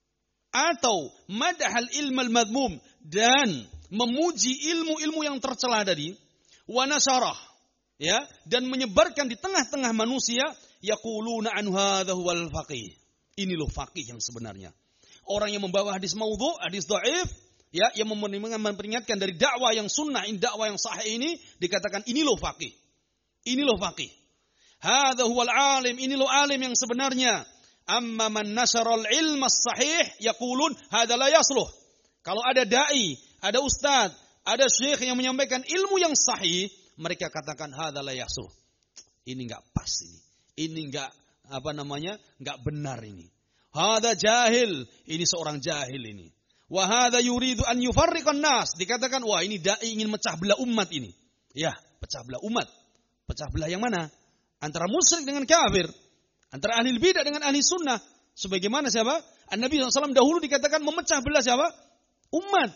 atau madahal ilmal madmum, dan memuji ilmu-ilmu yang tercela tadi, wa nasarah, ya, dan menyebarkan di tengah-tengah manusia, yaquluna an hadza huwal faqih. Ini loh faqih yang sebenarnya. Orang yang membawa hadis maudhu', hadis dhaif, ya, yang memperingatkan dari dakwah yang sunnah, dakwah yang sahih ini, dikatakan ini loh faqih. Ini loh faqih. Hadza huwal alim, ini loh alim yang sebenarnya. Amma man nasharal ilma sahih yaqulun hadza la yasluh. Kalau ada dai, ada ustaz, ada syekh yang menyampaikan ilmu yang sahih, mereka katakan hadza la yasluh. Ini enggak pas ini. Ini enggak enggak benar ini. Hadza jahil, ini seorang jahil ini. Wa hadza yuridu an yufarriqan nas, dikatakan wah ini dai ingin mecah belah umat ini. Ya, pecah belah umat. Pecah belah yang mana? Antara musyrik dengan kafir, antara ahli bidah dengan ahli sunnah. Sebagaimana siapa? An-Nabi SAW dahulu dikatakan memecah belah siapa? Umat.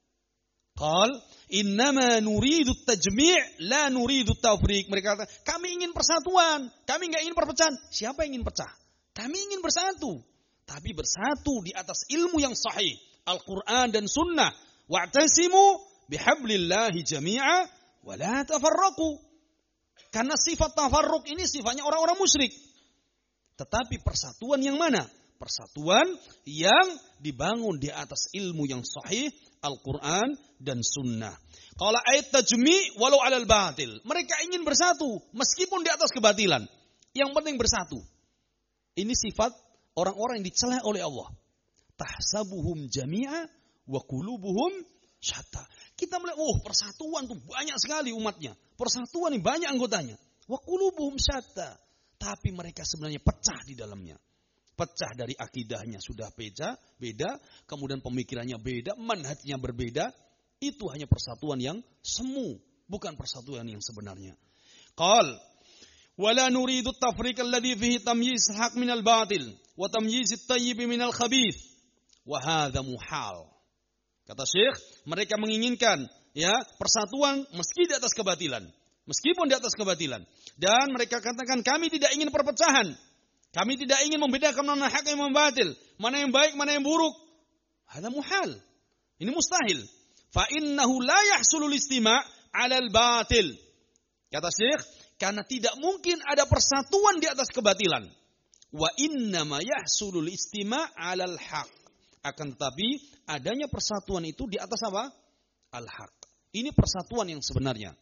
Qal, innama nuridu tajmi' la nuridu tafriq. Mereka kata, kami ingin persatuan, kami enggak ingin perpecahan. Siapa yang ingin pecah? Kami ingin bersatu. Tapi bersatu di atas ilmu yang sahih, Al-Quran dan Sunnah. Wa'tasimu bihablillahi jami'a wa la tafarraqu. Karena sifat tafarruq ini sifatnya orang-orang musyrik. Tetapi persatuan yang mana? Persatuan yang dibangun di atas ilmu yang sahih, Al-Quran dan Sunnah. Qala ayat tajmi' walau alal batil. Mereka ingin bersatu meskipun di atas kebatilan. Yang penting bersatu. Ini sifat orang-orang yang dicela oleh Allah. Tahsabuhum jami'a wa qulubuhum syatta. Kita melihat, persatuan tuh banyak sekali umatnya. Persatuan ini banyak anggotanya. Wa qulubuhum syatta. Tapi mereka sebenarnya pecah di dalamnya. Pecah dari akidahnya sudah beda. Kemudian pemikirannya beda, manhajnya berbeda. Itu hanya persatuan yang semu. Bukan persatuan yang sebenarnya. Qal, wala nuridu tafriq alladhi fihi tamyiz haq minal batil. Wa tamyiz at-tayyib minal khabith. Wa hadha muhal. Kata Syekh, mereka menginginkan ya persatuan meski di atas kebatilan. Meskipun di atas kebatilan. Dan mereka katakan kami tidak ingin perpecahan. Kami tidak ingin membedakan mana hak yang membatil. Mana yang baik, mana yang buruk. Hada muhal. Ini mustahil. Fa innahu la yahsulul istima' 'alal batil. Kata Syekh, karena tidak mungkin ada persatuan di atas kebatilan. Wa innama yahsulul istima' 'alal haq. Akan tetapi adanya persatuan itu di atas apa? Al-haq. Ini persatuan yang sebenarnya.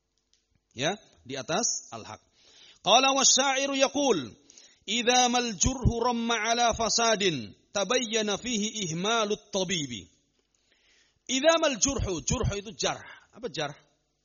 Ya, di atas al-haq. Qala wasya'iru yaqul, "Idza mal jurhu ramma 'ala fasadin, tabayyana fihi ihmalut tabibi." Idza mal jurhu itu jarh. Apa jarh?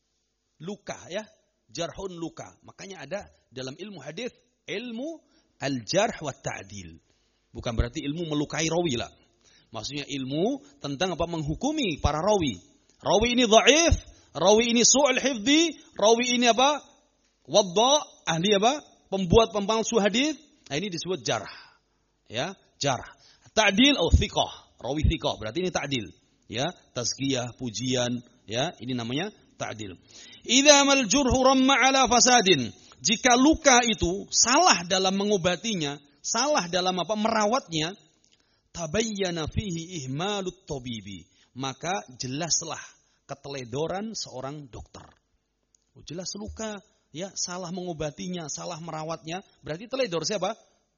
Luka ya. Jarhun luka. Makanya ada dalam ilmu hadis ilmu al-jarh wa ta'dil. Bukan berarti ilmu melukai rawi lah. Maksudnya ilmu tentang apa? Menghukumi para rawi. Rawi ini dhaif, rawi ini su'ul hifdzi, rawi ini apa? Wadda, ahli apa? Pembuat pemalsu hadis. Nah, ini disebut jarh. Ya, jarh. Ta'dil atau thiqah. Rawi thiqah berarti ini ta'dil. Ya, tazkiyah, pujian, ya, ini namanya ta'dil. Idza mal jurhu ramma 'ala fasadin. Jika luka itu salah dalam mengobatinya, salah dalam apa? Merawatnya, tabayyana fihi ihmalut tabibi. Maka jelaslah keteledoran seorang dokter. Oh, jelas luka, ya, salah mengobatinya, salah merawatnya, berarti teledor siapa?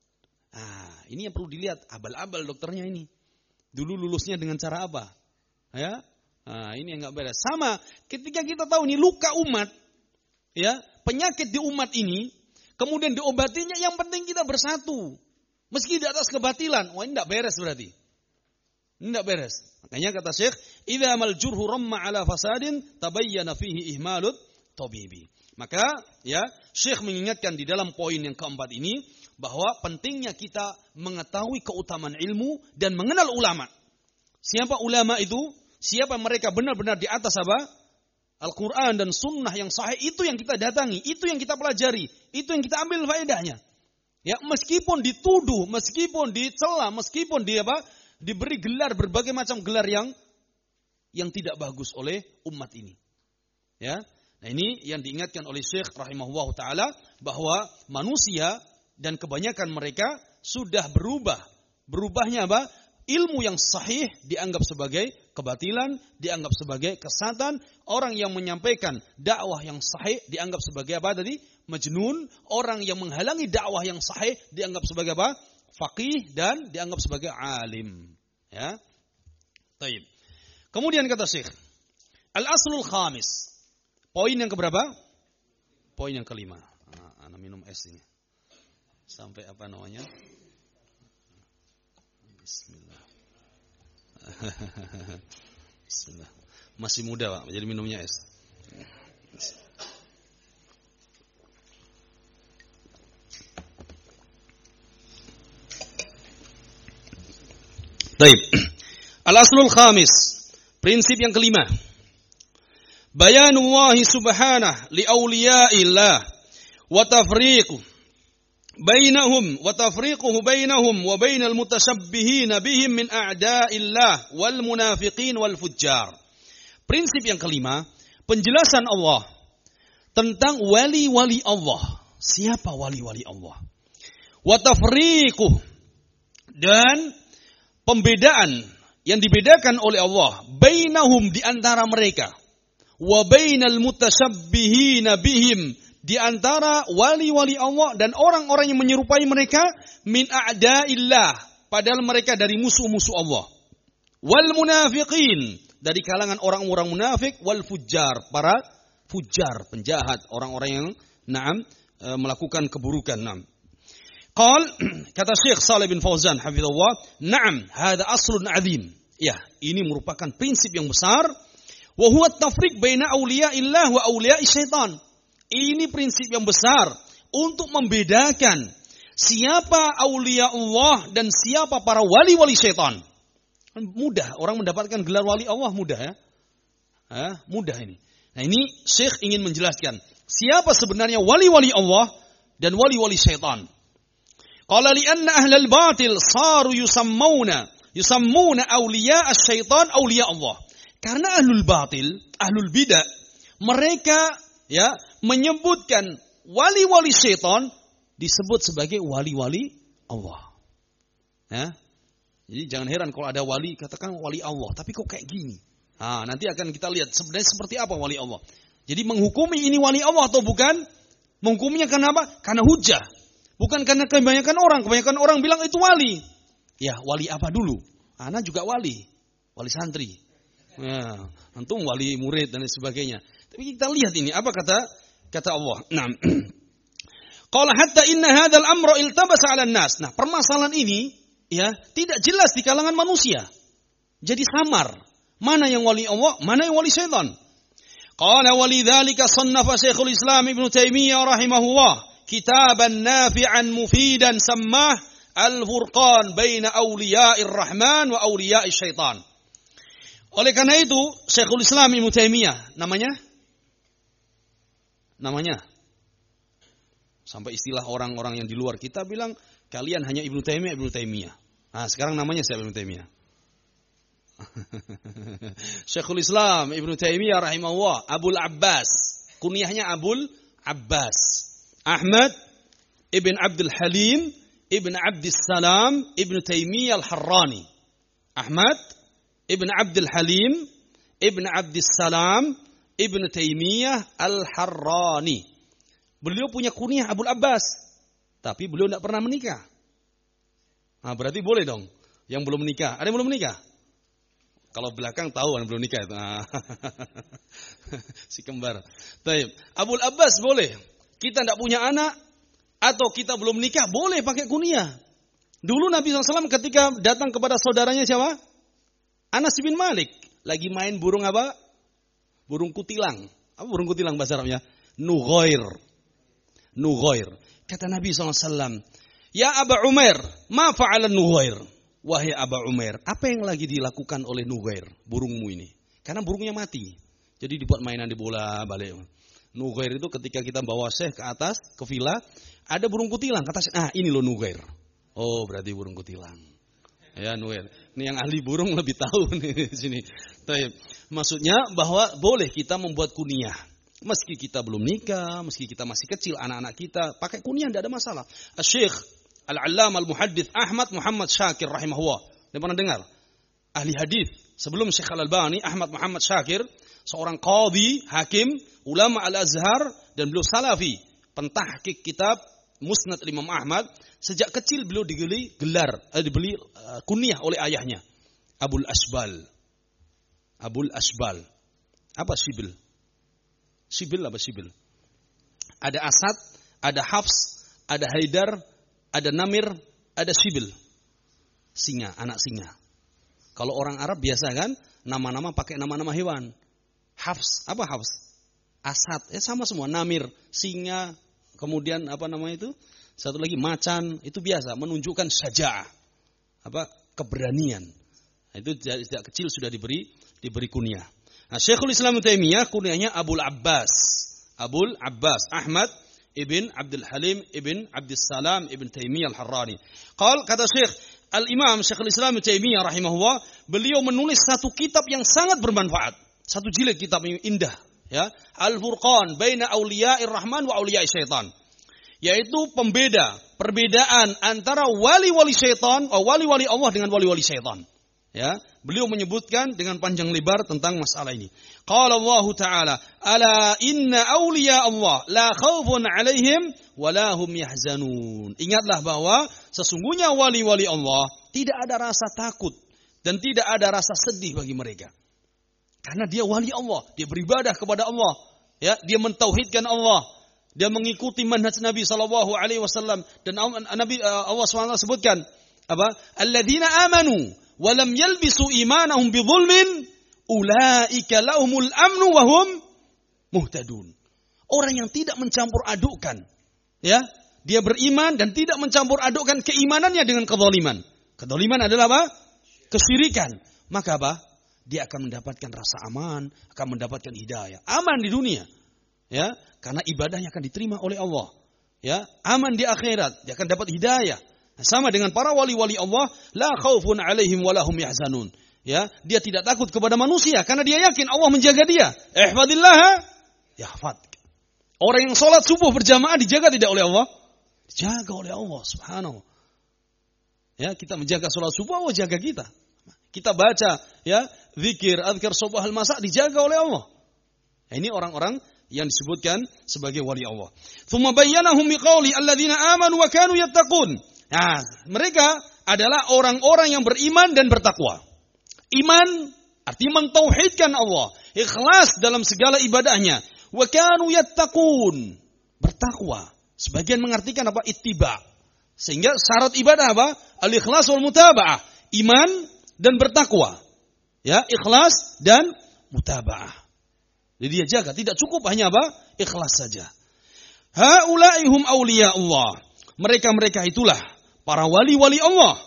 Ah, ini yang perlu dilihat, abal-abal dokternya ini. Dulu lulusnya dengan cara apa? Ya, nah, ini yang nggak beres. Sama, ketika kita tahu ini luka umat, ya, penyakit di umat ini, kemudian diobatinya, yang penting kita bersatu, meski di atas kebatilan. Wah, ini nggak beres berarti. Ini nggak beres. Makanya kata Syekh, "Idza mal jurhu ramma 'ala fasadin, tabayyana fihi ihmalut tabibi." Maka, ya, Syekh mengingatkan di dalam poin yang keempat ini bahwa pentingnya kita mengetahui keutamaan ilmu dan mengenal ulama. Siapa ulama itu? Siapa mereka benar-benar di atas apa? Al-Quran dan sunnah yang sahih, itu yang kita datangi, itu yang kita pelajari, itu yang kita ambil faedahnya. Ya, meskipun dituduh, meskipun dicela, meskipun diberi gelar, berbagai macam gelar yang tidak bagus oleh umat ini. Ya. Nah, ini yang diingatkan oleh Syekh rahimahullah ta'ala, bahwa manusia dan kebanyakan mereka sudah berubah. Berubahnya apa? Ilmu yang sahih dianggap sebagai kebatilan, dianggap sebagai kesesatan. Orang yang menyampaikan dakwah yang sahih dianggap sebagai apa tadi? Majnun. Orang yang menghalangi dakwah yang sahih dianggap sebagai apa? Faqih, dan dianggap sebagai alim. Ya. Baik. Kemudian kata Syekh, al-aslul khamis. Poin yang keberapa? Poin yang kelima. Ana minum es ini. Sampai apa namanya? Bismillah. Bismillah. Masih muda, Pak, jadi minumnya es. Baik. Al-aslul khamis. Prinsip yang kelima. Bayanullahi subhanahu li awliya'illah wa tafriquhu bainahum wa tafriquhu bainahum wa bainal mutashabbihin bihim min a'da'illah wal munafiqin wal fujjar. Prinsip yang kelima, penjelasan Allah tentang wali-wali Allah. Siapa wali-wali Allah? Wa tafriquhu, dan pembedaan yang dibedakan oleh Allah bainahum, di antara mereka, wa bainal mutashabbihin bihim, di antara wali-wali Allah dan orang-orang yang menyerupai mereka, min a'da'illah, padahal mereka dari musuh-musuh Allah, wal munafiqin, dari kalangan orang-orang munafik, wal fujjar, para fujjar, penjahat, orang-orang yang melakukan keburukan. Qal, kata Syekh Shalih bin Fauzan hafizahullah, na'am, hadza aslun 'adzim. Ya, ini merupakan prinsip yang besar. Wa huwa at-tafriq baina awliya'illah wa awliya'i syaitan. Ini prinsip yang besar untuk membedakan siapa aulia Allah dan siapa para wali-wali syaitan. Mudah orang mendapatkan gelar wali Allah, mudah ya. Mudah ini. Nah, ini Syekh ingin menjelaskan siapa sebenarnya wali-wali Allah dan wali-wali syaitan. Qala li anna ahlal batil saru yusammuna awliya asy-syaitan awliya Allah. Karena ahlul batil, ahlul bidah, mereka ya menyebutkan wali-wali syaitan disebut sebagai wali-wali Allah. Ya. Jadi jangan heran kalau ada wali katakan wali Allah, tapi kok kayak gini? Nanti akan kita lihat sebenarnya seperti apa wali Allah. Jadi menghukumi ini wali Allah atau bukan, menghukumnya karena apa? Karena hujah. Bukan karena kebanyakan orang bilang itu wali. Ya, wali apa dulu? Ana juga wali santri. Ya, antum wali murid dan sebagainya. Tapi kita lihat ini apa kata Allah. Nah, qala hatta inna hadzal amra iltabasa 'alan nas. Nah, permasalahan ini ya tidak jelas di kalangan manusia. Jadi samar. Mana yang wali Allah, mana yang wali syaitan. Qala walidzalika sannafa Syekhul Islam Ibnu Taimiyah rahimahullah kitaban nafi'an mufidan sammah Al-Furqan baina awliya'ir rahman wa awliya'is syaitan. Oleh karena itu, Syekhul Islam Ibnu Taimiyah namanya sampai istilah orang-orang yang di luar kita bilang kalian hanya Ibnu Taimiyah. Nah, sekarang namanya siapa Ibnu Taimiyah? Syekhul Islam Ibnu Taimiyah rahimahullah Abul Abbas. Kunyahnya Abul Abbas. Ahmad Ibn Abdul Halim Ibn Abdus Salam Ibn Taimiyah Al-Harrani. Ahmad Ibn Abdul Halim Ibn Abdus Salam Ibn Taimiyah Al-Harrani. Beliau punya kunyah Abul Abbas, tapi beliau tidak pernah menikah. Nah, berarti boleh dong. Yang belum menikah, ada yang belum menikah? Kalau belakang tahu yang belum nikah itu. Si kembar. Baik. Abul Abbas boleh. Kita tidak punya anak atau kita belum nikah, boleh pakai kunyah. Dulu Nabi SAW ketika datang kepada saudaranya siapa? Anas bin Malik. Lagi main burung apa? Burung kutilang. Apa burung kutilang bahasa Arabnya? Nughair. Kata Nabi SAW, Ya Aba Umair, ma fa'alan Nughair? Wahai Aba Umair, apa yang lagi dilakukan oleh Nughair, burungmu ini? Karena burungnya mati. Jadi dibuat mainan di bola balik. Nughair itu ketika kita bawa syekh ke atas, ke villa, ada burung kutilang. Kata ini loh Nughair. Oh, berarti burung kutilang. Ya, Nughair. Ini yang ahli burung lebih tahu nih di sini. Maksudnya bahwa boleh kita membuat kunyah. Meski kita belum nikah, meski kita masih kecil, anak-anak kita pakai kunyah tidak ada masalah. Syekh Al-Allamah Al-Muhaddits Ahmad Muhammad Syakir rahimahullah. Anda pernah dengar? Ahli hadis sebelum Syekh Al-Albani, Ahmad Muhammad Syakir, seorang qadhi, hakim, ulama Al-Azhar dan beliau salafi, pentahqiq kitab Musnad Imam Ahmad. Sejak kecil beliau dibeli kunyah oleh ayahnya, Abul Asbal. Apa Sibil? Sibil apa Sibil? Ada Asad, ada Hafs, ada Haidar, ada Namir, ada Sibil. Singa, anak singa. Kalau orang Arab biasa kan, nama-nama pakai nama-nama hewan. Hafs, apa Hafs? Asad, sama semua. Namir, singa, kemudian apa namanya itu? Satu lagi macan, itu biasa menunjukkan syaja'ah. Keberanian. Itu sejak kecil sudah diberi kunyah. Nah, Syekhul Islam Ibnu Taimiyah kunyahnya Abul Abbas Ahmad ibn Abdul Halim ibn Abdus Salam ibn Taimiyah Al-Harrani. Kata Syekh Al-Imam Syekhul Islam Ibnu Taimiyah rahimahullah, beliau menulis satu kitab yang sangat bermanfaat. Satu jilid kitab yang indah, ya. Al-Furqan baina awliya'ir rahman wa awliya'is syaitan. Yaitu perbedaan antara wali-wali syaitan, wali-wali Allah dengan wali-wali syaitan. Ya, beliau menyebutkan dengan panjang lebar tentang masalah ini. Qala Allah Ta'ala, ala inna awliya Allah la khawfun 'alaihim wa la hum yahzanun. Ingatlah bahwa sesungguhnya wali-wali Allah tidak ada rasa takut dan tidak ada rasa sedih bagi mereka. Karena dia wali Allah, dia beribadah kepada Allah, ya, dia mentauhidkan Allah. Dia mengikuti manhaj Nabi sallallahu alaihi wasallam dan Allah SWT sebutkan apa? Alladzina amanu wa lam yalbisu imanahum bidzulmin ulaika lahumul amnu wa hum muhtadun. Orang yang tidak mencampur adukkan, ya, dia beriman dan tidak mencampur adukkan keimanannya dengan kezaliman. Kezaliman adalah apa? Kesyirikan. Maka apa? Dia akan mendapatkan rasa aman, akan mendapatkan hidayah. Aman di dunia. Ya, karena ibadahnya akan diterima oleh Allah. Ya, aman di akhirat, dia akan dapat hidayah. Sama dengan para wali-wali Allah, la khaufun 'alaihim wa lahum yahzanun. Ya, dia tidak takut kepada manusia karena dia yakin Allah menjaga dia. Ihfadillah yahfad. Orang yang salat subuh berjamaah dijaga tidak oleh Allah? Dijaga oleh Allah Subhanahu. Ya, kita menjaga salat subuh, Allah jaga kita. Kita baca, ya, zikir, azkar subhal masa dijaga oleh Allah. Ya, ini orang-orang yang disebutkan sebagai wali Allah. Tsumma bayyanahum biqauli alladzina amanu wa kanu yattaqun. Nah, mereka adalah orang-orang yang beriman dan bertakwa. Iman artinya mentauhidkan Allah, ikhlas dalam segala ibadahnya. Wa kanu yattaqun, bertakwa. Sebagian mengartikan apa? Ittiba. Sehingga syarat ibadah apa? Al-ikhlas wal mutaba'ah. Iman dan bertakwa. Ya, ikhlas dan mutaba'ah. Jadi dia jaga, tidak cukup hanya apa? Ikhlas saja. Haula'ihum awliya Allah. Mereka-mereka itulah para wali-wali Allah.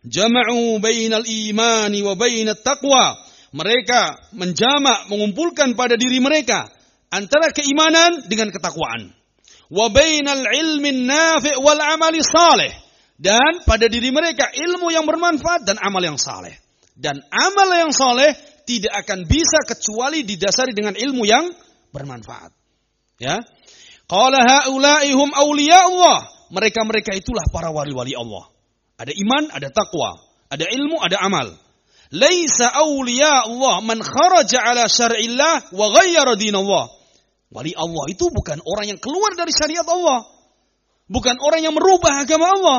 Jama'u bainal imani wa bainat taqwa. Mereka menjamak, mengumpulkan pada diri mereka antara keimanan dengan ketakwaan. Wa bainal ilmin nafi' wal amali salih. Dan pada diri mereka ilmu yang bermanfaat dan amal yang saleh. Dan amal yang saleh tidak akan bisa kecuali didasari dengan ilmu yang bermanfaat. Ya. Qala haula'i hum awliya Allah. Mereka-mereka itulah para wali-wali Allah. Ada iman, ada takwa, ada ilmu, ada amal. Laisa awliya Allah man kharaja ala syar'illah wa ghayyara dinallah. Wali Allah itu bukan orang yang keluar dari syariat Allah. Bukan orang yang merubah agama Allah.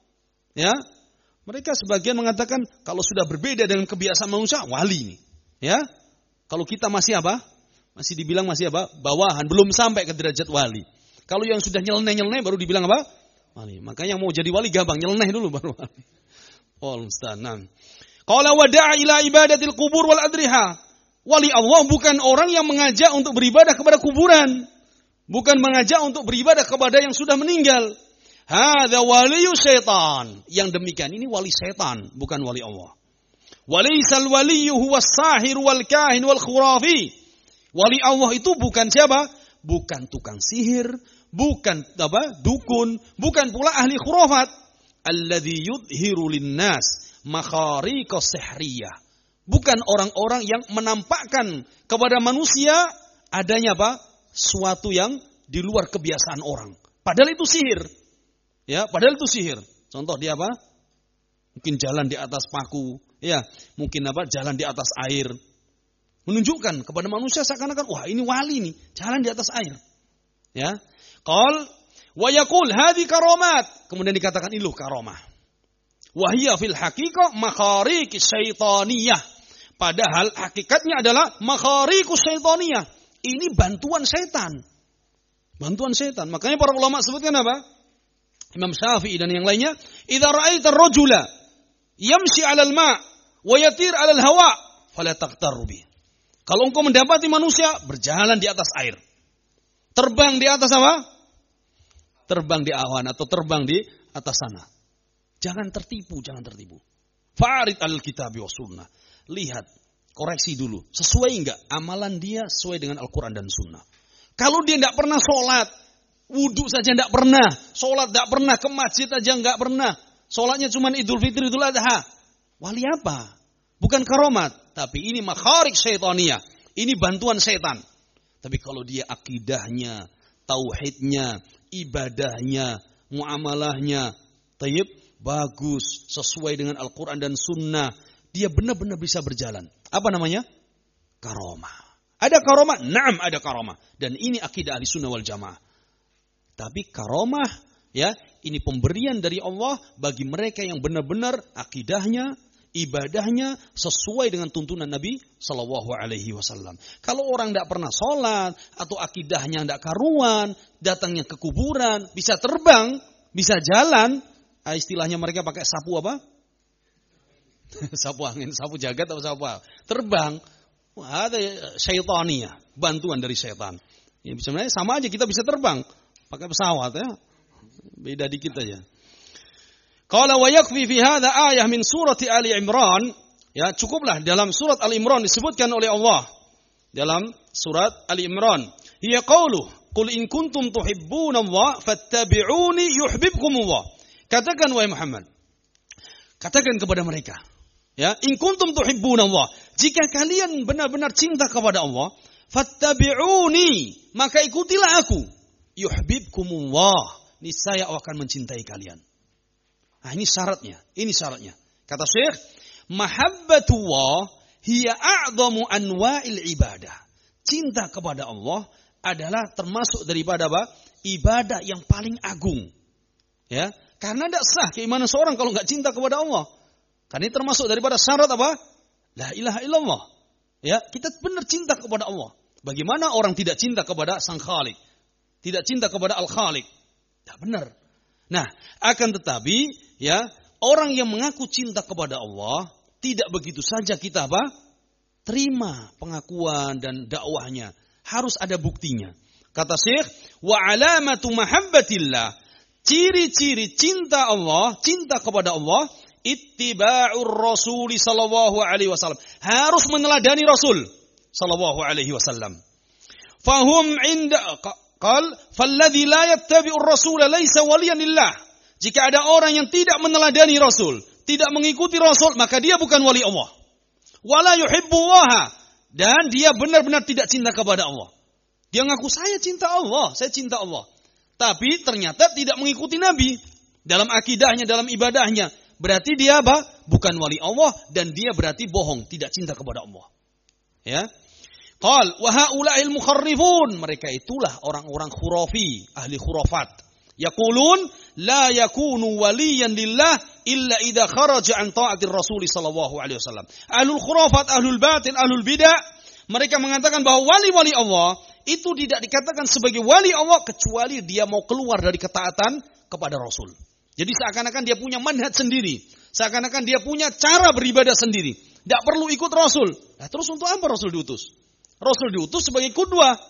Ya. Mereka sebagian mengatakan kalau sudah berbeda dengan kebiasaan manusia, wali nih. Ya. Kalau kita masih apa? Masih dibilang masih apa? Bawahan, belum sampai ke derajat wali. Kalau yang sudah nyeleneh baru dibilang apa? Wali. Makanya mau jadi wali gampang, nyeleneh dulu baru wali. Wallahu musta'an. Qala wada'a ila ibadatil qubur wal adriha. Wali Allah bukan orang yang mengajak untuk beribadah kepada kuburan. Bukan mengajak untuk beribadah kepada yang sudah meninggal. Hadza waliyu syaitan. Yang demikian ini wali setan, bukan wali Allah. Walaysal waliyyu huwas sahir wal kahin wal khurafi. Wali Allah itu bukan siapa? Bukan tukang sihir, bukan dukun, bukan pula ahli khurafat. Alladzi yudhiru linnas makhariqas sihriyah. Bukan orang-orang yang menampakkan kepada manusia adanya apa? Suatu yang di luar kebiasaan orang. Padahal itu sihir. Ya, padahal itu sihir. Contoh dia apa? Mungkin jalan di atas paku, ya, mungkin apa? Jalan di atas air. Menunjukkan kepada manusia seakan-akan wah, ini wali nih, jalan di atas air. Ya. Qal wa yaqul hadhi karamat. Kemudian dikatakan ini loh karamah. Wahiyya fil haqiqah makhariqis syaitaniyah. Padahal hakikatnya adalah makhariqus syaitaniyah. Ini bantuan setan. Bantuan setan. Makanya para ulama sebutkan apa? Imam Syafi'i dan yang lainnya, idza ra'aita ar-rajula yamshi 'alal ma' wa yatir 'alal hawa fala taqtarru bi. Kalau engkau mendapati manusia berjalan di atas air. Terbang di atas apa? Terbang di awan atau terbang di atas sana. Jangan tertipu, jangan tertipu. Fa'arid al-kitabi was sunnah. Lihat, koreksi dulu. Sesuai enggak amalan dia sesuai dengan Al-Quran dan Sunnah. Kalau dia enggak pernah sholat, wudhu saja enggak pernah, sholat enggak pernah, ke masjid aja enggak pernah, sholatnya cuma Idul Fitri, Idul Adha. Wali apa? Bukan karomat, tapi ini makharik syaitaniyah. Ini bantuan setan. Tapi kalau dia akidahnya, tauhidnya, ibadahnya, muamalahnya, tayyib, bagus, sesuai dengan Al-Quran dan Sunnah, dia benar-benar bisa berjalan. Apa namanya? Karomah. Ada karomah? Naam, ada karomah. Dan ini akidah ahli sunnah wal jamaah. Tapi karomah, ya, ini pemberian dari Allah bagi mereka yang benar-benar akidahnya, ibadahnya sesuai dengan tuntunan Nabi Sallallahu Alaihi Wasallam. Kalau orang tidak pernah sholat atau akidahnya tidak karuan, datangnya ke kuburan, bisa terbang, bisa jalan, istilahnya mereka pakai sapu apa? Sapu angin, sapu jagat atau sapu apa? Terbang. Wah, ada syaitaniyah, bantuan dari setan. Ya, sebenarnya sama aja kita bisa terbang pakai pesawat ya. Beda dikit aja. Qala wa yakfi fi hadha ayah min surati Ali Imran, ya cukuplah dalam surat Ali Imran disebutkan oleh Allah dalam surat Ali Imran. Hiya qauluh, qul in kuntum tuhibbunallaha fattabi'uni yuhibbukumullah. Katakan wahai Muhammad, katakan kepada mereka, ya, in kuntum tuhibbunallah, jika kalian benar-benar cinta kepada Allah, fattabi'uni, maka ikutilah aku, yuhibbukumullah, niscaya Allah akan mencintai kalian. Nah, ini syaratnya, ini syaratnya. Kata Syekh, mahabbatullah hiya a'zamu anwa'il ibadah. Cinta kepada Allah adalah termasuk daripada apa? Ibadah yang paling agung. Ya, Karena tidak sah keimanan seorang kalau nggak cinta kepada Allah. Karena ini termasuk daripada syarat apa? La ilaha illallah. Ya, kita benar cinta kepada Allah. Bagaimana orang tidak cinta kepada Sang Khalik? Tidak cinta kepada Al-Khalik? Tidak benar. Nah, akan tetapi ya, orang yang mengaku cinta kepada Allah tidak begitu saja kita apa? Terima pengakuan dan dakwahnya. Harus ada buktinya. Kata Syekh, wa alamatu mahabbatillah. Ciri-ciri cinta Allah, cinta kepada Allah, ittiba'ur Rasul sallallahu alaihi wasallam. Harus meneladani Rasul sallallahu alaihi wasallam. Fahum inda qal falladhi la yattabi'ur rasul laysa waliyan lillah. Jika ada orang yang tidak meneladani Rasul, tidak mengikuti Rasul, maka dia bukan wali Allah. Wala yuhibbullaha, dan dia benar-benar tidak cinta kepada Allah. Dia ngaku saya cinta Allah, saya cinta Allah. Tapi ternyata tidak mengikuti Nabi dalam akidahnya, dalam ibadahnya. Berarti dia apa? Bukan wali Allah dan dia berarti bohong, tidak cinta kepada Allah. Ya. Qal wa haula'il mukharrifun, mereka itulah orang-orang khurafi, ahli khurafat. Yaqulun la yakunu waliyan lillah illa idza kharaja an ta'atir Rasul sallallahu alaihi wasallam. Ahlul khurafat, ahlul batin, ahlul bidah, mereka mengatakan bahwa wali-wali Allah itu tidak dikatakan sebagai wali Allah kecuali dia mau keluar dari ketaatan kepada Rasul. Jadi seakan-akan dia punya manhaj sendiri. Seakan-akan dia punya cara beribadah sendiri. Tidak perlu ikut Rasul. Nah, terus untuk apa Rasul diutus? Rasul diutus sebagai qudwah.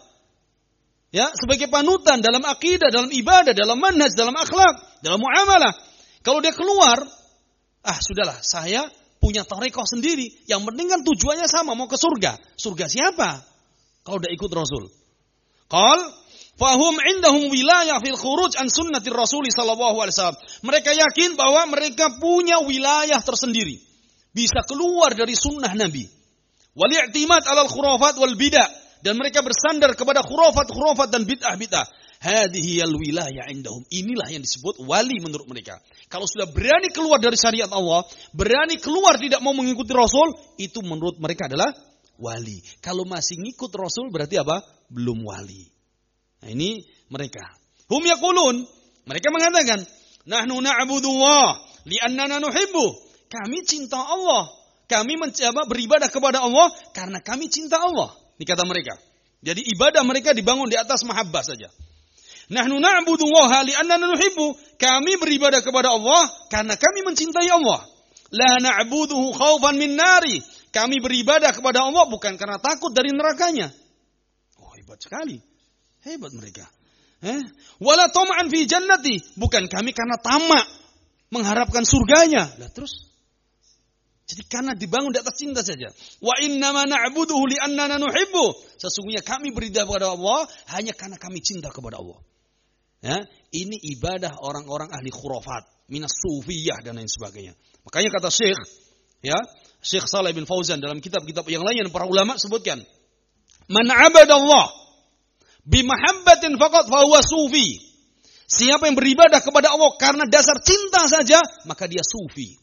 Ya, sebagai panutan dalam akidah, dalam ibadah, dalam manhaj, dalam akhlak, dalam muamalah. Kalau dia keluar, sudahlah, saya punya tarekat sendiri. Yang penting kan tujuannya sama, mau ke surga. Surga siapa? Kalau udah ikut Rasul. Qal fahum indahum wilayah fil khuruj an sunnatir Rasul sallallahu alaihi wasallam. Mereka yakin bahwa mereka punya wilayah tersendiri. Bisa keluar dari sunnah Nabi. Wal i'timad 'alal khurafat wal bid'ah, dan mereka bersandar kepada khurafat dan bid'ah. Hadhihi al wilayah indahum. Inilah yang disebut wali menurut mereka. Kalau sudah berani keluar dari syariat Allah, berani keluar tidak mau mengikuti Rasul, itu menurut mereka adalah wali. Kalau masih ngikut Rasul berarti apa? Belum wali. Nah, ini mereka. Hum yaqulun, mereka mengatakan, nahnu na'budullah li'annana nuhibbu. Kami cinta Allah. Kami mencoba beribadah kepada Allah karena kami cinta Allah. Ini kata mereka. Jadi ibadah mereka dibangun di atas mahabbah saja. Nahnu na'budullah li'annana nuhibbu. Kami beribadah kepada Allah karena kami mencintai Allah. La na'buduhu khaufan min nari. Kami beribadah kepada Allah bukan karena takut dari nerakanya. Oh, hebat sekali. Hebat mereka. Wala tama'an fi jannati. Bukan kami karena tamak mengharapkan surganya. Lah terus? Jadi karena dibangun di atas cinta saja. Wa innama na'buduhu li'annana nuhibbu. Sesungguhnya kami beribadah kepada Allah hanya karena kami cinta kepada Allah. Ya, ini ibadah orang-orang ahli khurafat, minas sufiyah dan lain sebagainya. Makanya kata Syekh, ya, Syekh Shalih bin Fauzan dalam kitab-kitab yang lain yang para ulama sebutkan, man 'abadallah bimahabbatin faqat fa huwa sufi. Siapa yang beribadah kepada Allah karena dasar cinta saja, maka dia sufi.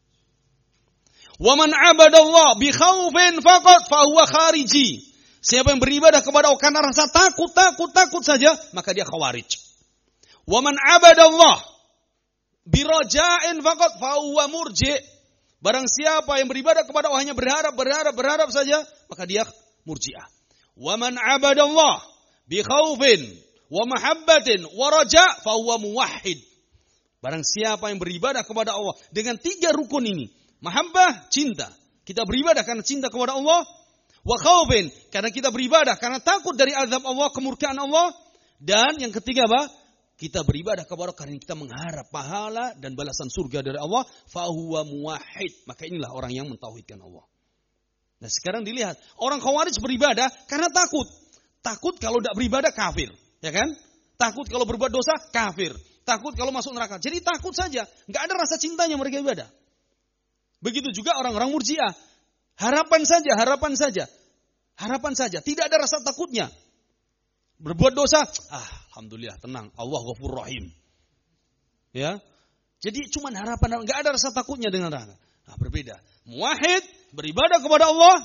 Wa man 'abadallah bi khaufin faqat fa huwa khariji. Siapa yang beribadah kepada Allah karena rasa takut saja, maka dia khawarij. Wa man 'abadallah bi raja'in faqat fa huwa murji'. Barang siapa yang beribadah kepada Allah hanya berharap saja, maka dia murji'ah. Wa man 'abadallah bi khaufin wa mahabbatin wa raja' fa huwa muwahhid. Barang siapa yang beribadah kepada Allah dengan 3 rukun ini, mahabbah, cinta. Kita beribadah karena cinta kepada Allah. Wa khaufin, karena kita beribadah karena takut dari azab Allah, kemurkaan Allah. Dan yang ketiga apa? Kita beribadah kepada Allah karena kita mengharap pahala dan balasan surga dari Allah. Fahuwa muwahhid. Maka inilah orang yang mentauhidkan Allah. Nah sekarang dilihat. Orang khawarij beribadah karena takut. Takut kalau tidak beribadah kafir. Ya kan? Takut kalau berbuat dosa kafir. Takut kalau masuk neraka. Jadi takut saja. Nggak ada rasa cintanya mereka ibadah. Begitu juga orang-orang murji'ah. Harapan saja. Tidak ada rasa takutnya. Berbuat dosa, alhamdulillah tenang, Allah Ghafurur Rahim. Ya. Jadi cuma harapan, enggak ada rasa takutnya dengan neraka. Nah, berbeda. Muwahhid beribadah kepada Allah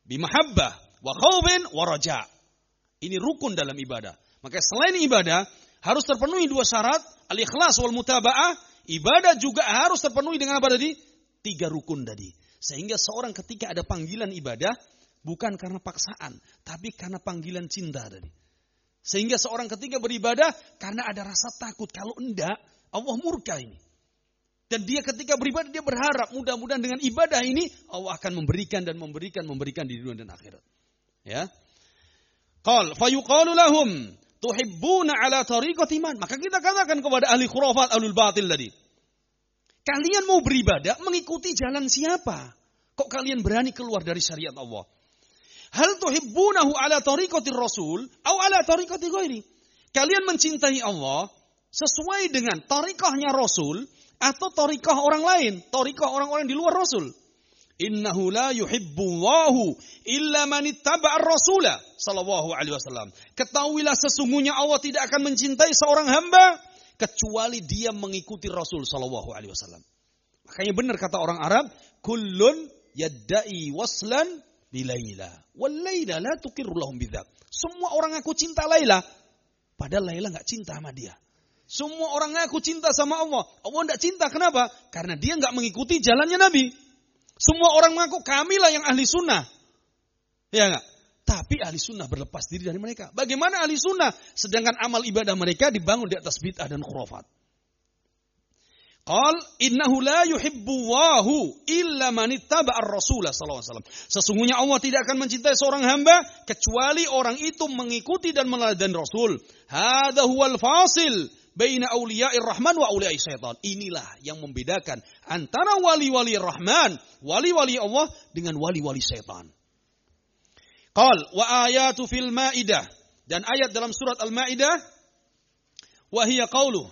bimahabbah wa khaufin wa raja'. Ini rukun dalam ibadah. Maka selain ibadah, harus terpenuhi 2 syarat, al-ikhlas wal mutaba'ah. Ibadah juga harus terpenuhi dengan apa tadi? 3 rukun tadi. Sehingga seorang ketika ada panggilan ibadah, bukan karena paksaan, tapi karena panggilan cinta tadi. Sehingga seorang ketika beribadah, karena ada rasa takut. Kalau enggak, Allah murka ini. Dan dia ketika beribadah, dia berharap mudah-mudahan dengan ibadah ini, Allah akan memberikan dan memberikan di dunia dan akhirat. Ya. Qal fayuqalu lahum tuhibbuna ala tariqati man. Maka kita katakan kepada ahli khurafat, ahlul batil tadi. Kalian mau beribadah mengikuti jalan siapa? Kok kalian berani keluar dari syariat Allah? Hal tuhibbunahu ala tariqati Rasul atau ala tariqati ghairi? Kalian mencintai Allah sesuai dengan tariqahnya Rasul atau tariqah orang lain, tariqah orang-orang di luar Rasul. Innahu la yuhibbullahu illa man ittaba'a ar-rasula sallallahu alaihi wasallam. Ketahuilah sesungguhnya Allah tidak akan mencintai seorang hamba kecuali dia mengikuti Rasul sallallahu alaihi wasallam. Makanya benar kata orang Arab, kullun yadda'i waslan bilaila wal laila la tuqirru lahum bidzak. Semua orang ngaku cinta Laila, padahal Laila enggak cinta sama dia. Semua orang ngaku cinta sama Allah, Allah enggak cinta. Kenapa? Karena dia enggak mengikuti jalannya Nabi. Semua orang mengaku kamilah yang ahli sunnah. Ya enggak? Tapi ahli sunnah berlepas diri dari mereka. Bagaimana ahli sunnah? Sedangkan amal ibadah mereka dibangun di atas bid'ah dan khurafat. Qal innahu la yuhibbullahu illa man ittaba'a ar-rasul sallallahu alaihi wasallam. Sesungguhnya Allah tidak akan mencintai seorang hamba kecuali orang itu mengikuti dan meneladani Rasul. Hadza huwal fasil baina awliya'ir rahman wa awliya'i syaitan. Inilah yang membedakan antara wali-wali Rahman, wali-wali Allah dengan wali-wali syaitan. Qal wa ayatu fil Maidah, dan ayat dalam surat Al-Maidah wa hiya qauluh.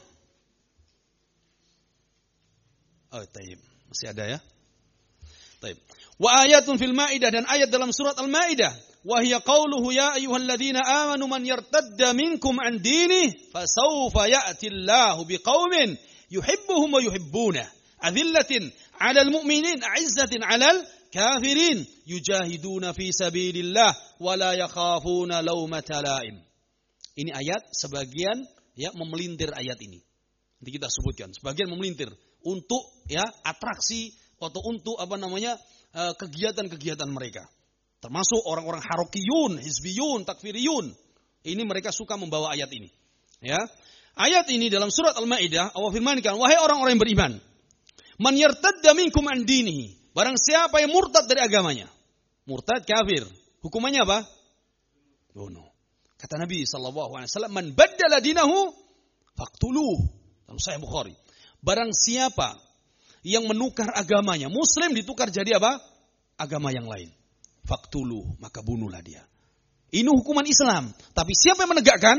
Oh, taib. Masih ada ya? Taib. Wa ayatun fil Maidah, dan ayat dalam surat Al-Maidah wa hiya qauluhu ya ayyuhalladzina amanu man yartadda minkum an dinihi fasawfa ya'ti Allahu biqaumin yuhibbuhum wa yuhibbunah adillatin 'alal mu'minin 'izzatin 'alal kafirin yujahiduna fi sabilillah wa la yakhafuna laumata laim. Ini ayat sebagian ya memelintir ayat ini. Nanti kita sebutkan sebagian memelintir untuk ya atraksi atau untuk kegiatan-kegiatan mereka. Termasuk orang-orang harokiyun, hizbiyun, takfiriyun. Ini mereka suka membawa ayat ini. Ya. Ayat ini dalam surat Al-Maidah Allah firmankan, wahai orang-orang yang beriman, man yartadda minkum an dinihi, barang siapa yang murtad dari agamanya. Murtad kafir. Hukumannya apa? Bunuh. Kata Nabi sallallahu alaihi wasallam, man baddala dinahu faqtuluh. Dalam Sahih Bukhari. Barang siapa yang menukar agamanya, muslim ditukar jadi apa? Agama yang lain. Faqtuluh, maka bunuhlah dia. Ini hukuman Islam. Tapi siapa yang menegakkan?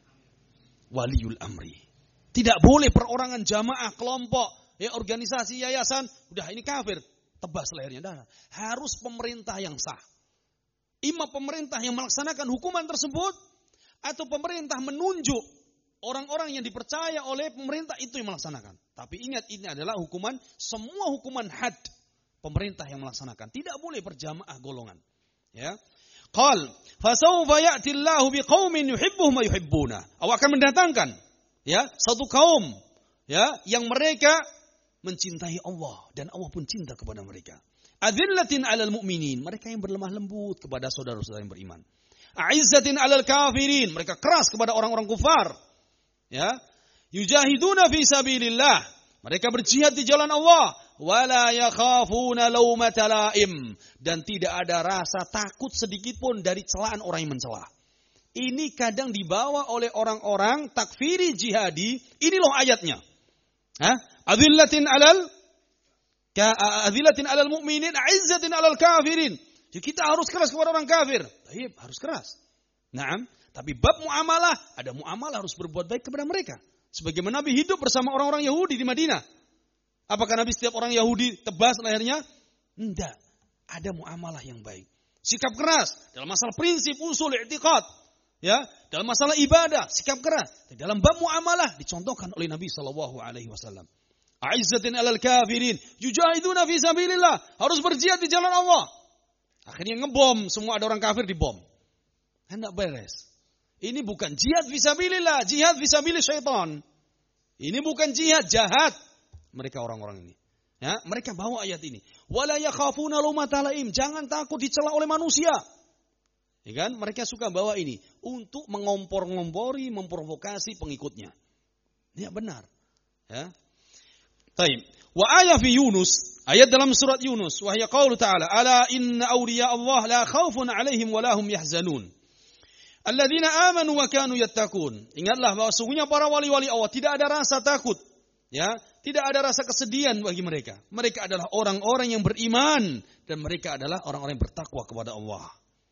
Waliul amri. Tidak boleh perorangan, jamaah, kelompok, ya organisasi, yayasan, udah ini kafir, tebas lehernya. Dah. Harus pemerintah yang sah. Imam pemerintah yang melaksanakan hukuman tersebut, atau pemerintah menunjuk orang-orang yang dipercaya oleh pemerintah itu yang melaksanakan. Tapi ingat, ini adalah hukuman, semua hukuman had, pemerintah yang melaksanakan. Tidak boleh berjamaah golongan. Ya. Qal, fasawfa ya'ti Allahu biqaumin yuhibbuhum wa yuhibbuna. Allah akan mendatangkan ya satu kaum ya yang mereka mencintai Allah dan Allah pun cinta kepada mereka. Adzillatin 'alal mu'minin, mereka yang berlemah lembut kepada saudara-saudara yang beriman. A'izzatin 'alal kafirin, mereka keras kepada orang-orang kufar. Ya. Yujahiduna fi sabilillah, mereka berjihad di jalan Allah. Wala yakhafuna laumata laim, dan tidak ada rasa takut sedikit pun dari celaan orang yang mencela. Ini kadang dibawa oleh orang-orang takfiri jihadi. Ini loh ayatnya. Adzillatin 'alal mu'minin, 'izzatin 'alal kafirin. Jadi kita harus keras kepada orang kafir. Baik, harus keras. Naam, tapi bab muamalah, ada muamalah harus berbuat baik kepada mereka. Sebagaimana Nabi hidup bersama orang-orang Yahudi di Madinah. Apakah Nabi setiap orang Yahudi tebas lehernya? Tidak. Ada muamalah yang baik. Sikap keras dalam masalah prinsip, usul, i'tiqad. Ya, dalam masalah ibadah, sikap keras. Dalam bab muamalah dicontohkan oleh Nabi SAW. A'izzatin 'alal kafirin, yujahiduna fi sabilillah. Harus berjihad di jalan Allah. Akhirnya ngebom, semua ada orang kafir dibom. Hendak beres. Ini bukan jihad fisabilillah, jihad fisabilillah syaitan. Ini bukan jihad, jahat mereka orang-orang ini. Ya, mereka bawa ayat ini. Wala yakhafuna laumata laim, jangan takut dicela oleh manusia. Ya kan? Mereka suka bawa ini untuk mengompor-ngompori, memprovokasi pengikutnya. Ya benar. Ya. Taib. Wa ayat fi Yunus, ayat dalam surat Yunus, wa hiya qaulu ta'ala, ala inna awliya Allah la khaufun 'alaihim wa la hum yahzanun. Alladzina amanu wa kanu yattaqun. Ingatlah bahwa sungguhnya para wali-wali Allah tidak ada rasa takut, ya, tidak ada rasa kesedihan bagi mereka. Mereka adalah orang-orang yang beriman dan mereka adalah orang-orang yang bertakwa kepada Allah.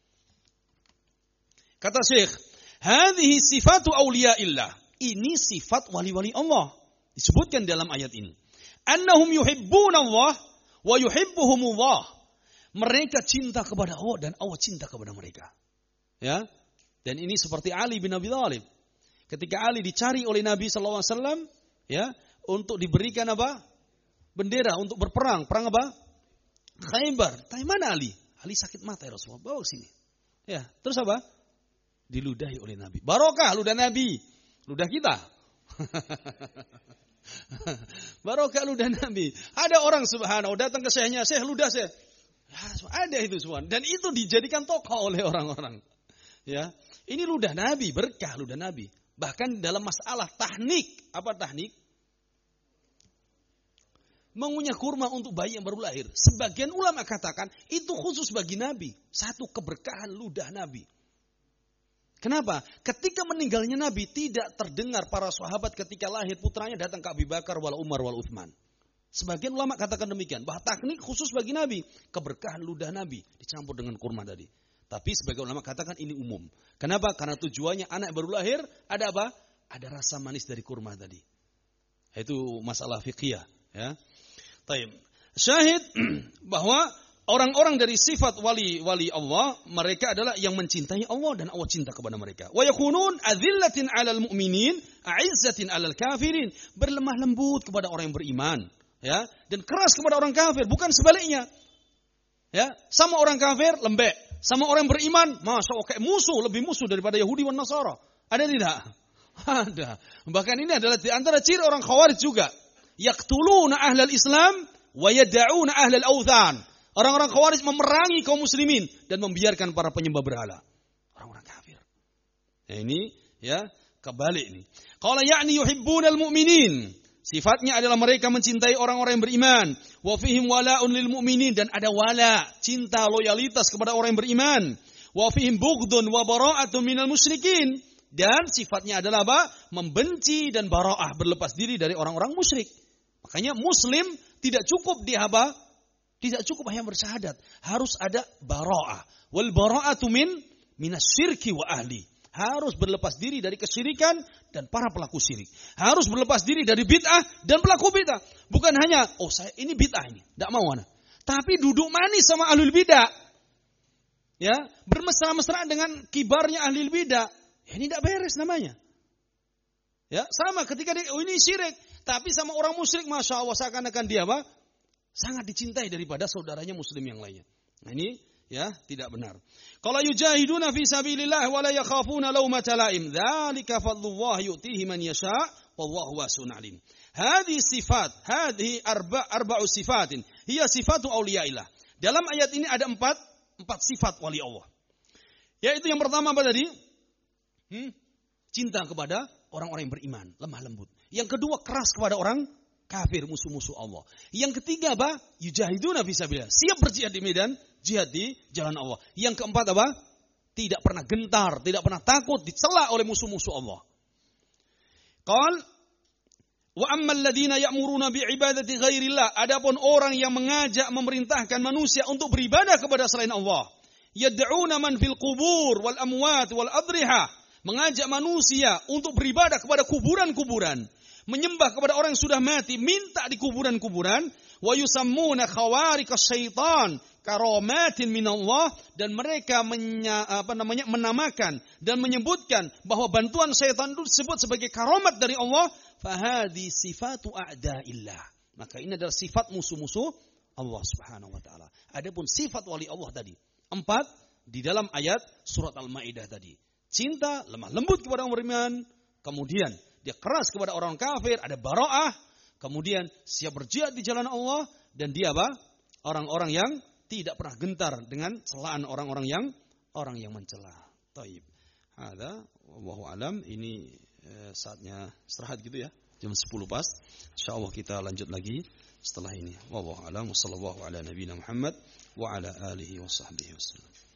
Kata Syekh, hadhihi sifatu awliyaillah. Ini sifat wali-wali Allah. Disebutkan dalam ayat ini. Annahum yuhibbunallah wa yuhibbuhumullah. Mereka cinta kepada Allah dan Allah cinta kepada mereka. Ya. Dan ini seperti Ali bin Abi Thalib. Ketika Ali dicari oleh Nabi SAW, ya, untuk diberikan apa? Bendera untuk berperang. Perang apa? Khaybar. Tapi mana Ali? Ali sakit mata ya Rasulullah. Bawa ke sini. Ya, terus apa? Diludahi oleh Nabi. Barokah ludah Nabi. Ludah kita. Barokah ludah Nabi. Ada orang subhanahu datang ke syekhnya, "Syekh, ludah Syekh." Ya, ada itu semua. Dan itu dijadikan tokoh oleh orang-orang. Ya. Ini ludah Nabi, berkah ludah Nabi. Bahkan dalam masalah tahnik, apa tahnik? Mengunyah kurma untuk bayi yang baru lahir. Sebagian ulama katakan itu khusus bagi Nabi. Satu keberkahan ludah Nabi. Kenapa? Ketika meninggalnya Nabi tidak terdengar para sahabat ketika lahir putranya datang ke Abu Bakar wal Umar wal Uthman. Sebagian ulama katakan demikian. Bahwa tahnik khusus bagi Nabi. Keberkahan ludah Nabi dicampur dengan kurma tadi. Tapi sebagian ulama katakan ini umum. Kenapa? Karena tujuannya anak baru lahir ada apa? Ada rasa manis dari kurma tadi. Itu masalah fiqhiyah. Ya. Taib. Syahid bahwa orang-orang dari sifat wali Allah, mereka adalah yang mencintai Allah dan Allah cinta kepada mereka. Wa yakunun adzillatin 'alal mu'minin, a'izzatin 'alal kafirin. Berlemah lembut kepada orang yang beriman, ya, dan keras kepada orang kafir, bukan sebaliknya. Ya, sama orang kafir lembek, sama orang beriman, masya Allah kayak musuh, lebih musuh daripada Yahudi dan Nasara. Ada tidak? Ada. Bahkan ini adalah di antara ciri orang Khawarij juga. Yaqtuluna ahlal Islam wa yad'una ahlal awthan. Orang-orang Khawarij memerangi kaum muslimin dan membiarkan para penyembah berhala. Orang-orang kafir. Ya, ini ya kebalik ini. Qala ya'ni yuhibbunal mu'minin. Sifatnya adalah mereka mencintai orang-orang yang beriman. Wa fihim wala'un lil mu'minin, dan ada wala, cinta, loyalitas kepada orang yang beriman. Wa fihim bughdun wa bara'atun minal musyrikin, dan sifatnya adalah apa? Membenci dan bara'ah, berlepas diri dari orang-orang musyrik. Makanya muslim tidak cukup dia apa? Tidak cukup hanya bersyahadat, harus ada bara'ah. Wal bara'atu minasyirki wa ahli. Harus berlepas diri dari kesyirikan dan para pelaku syirik. Harus berlepas diri dari bid'ah dan pelaku bid'ah. Bukan hanya, oh saya ini bid'ah ini, tidak mau anak. Tapi duduk manis sama ahlul bid'ah. Ya, bermesra-mesraan dengan kibarnya ahlul bid'ah. Ya, ini tidak beres namanya. Ya, sama ketika dia, oh ini syirik. Tapi sama orang musyrik, masya Allah, seakan-akan dia apa? Sangat dicintai daripada saudaranya muslim yang lainnya. Nah ini ya, tidak benar. Qala yujahiduna fi sabilillah wa la yakhafuna laumata laim. Dzalika fadlullah yu'tihi man yasha wallahu wasi'un alim. Hadhihi sifat, hadhihi arba'u sifatin, hiya sifatu auliyaillah. Dalam ayat ini ada empat sifat wali Allah. Yaitu yang pertama apa tadi? Cinta kepada orang-orang yang beriman, lemah lembut. Yang kedua keras kepada orang kafir, musuh-musuh Allah. Yang ketiga apa? Yujahiduna fi sabilillah. Siap berjihad di medan jihad di jalan Allah. Yang keempat apa? Tidak pernah gentar, tidak pernah takut dicela oleh musuh-musuh Allah. Qal wa ammal ladina ya'muruna bi'ibadati ghairillah. Adapun orang yang mengajak, memerintahkan manusia untuk beribadah kepada selain Allah. Yad'una man fil qubur wal amwat wal adriha. Mengajak manusia untuk beribadah kepada kuburan-kuburan. Menyembah kepada orang yang sudah mati, minta di kuburan-kuburan. Wa yusammuna khawariqas syaitan karamatin minallah, dan mereka menamakan dan menyebutkan bahwa bantuan syaitan itu disebut sebagai karamat dari Allah. Fahadi sifatu a'da'illah. Maka ini adalah sifat musuh-musuh Allah Subhanahu wa taala. Adapun sifat wali Allah tadi, 4 di dalam ayat surat Al-Maidah tadi. cinta, lemah lembut kepada orang beriman, kemudian dia keras kepada orang kafir, ada bara'ah, kemudian siap berjihad di jalan Allah, dan dia apa? Orang-orang yang tidak pernah gentar dengan celaan orang-orang yang mencela. Taib. Ada, wallahu alam, ini saatnya istirahat gitu ya. Jam 10 pas. Insyaallah kita lanjut lagi setelah ini. Wallahu alam, wassallallahu ala nabiyina Muhammad wa ala alihi wa sahbihi wasallam.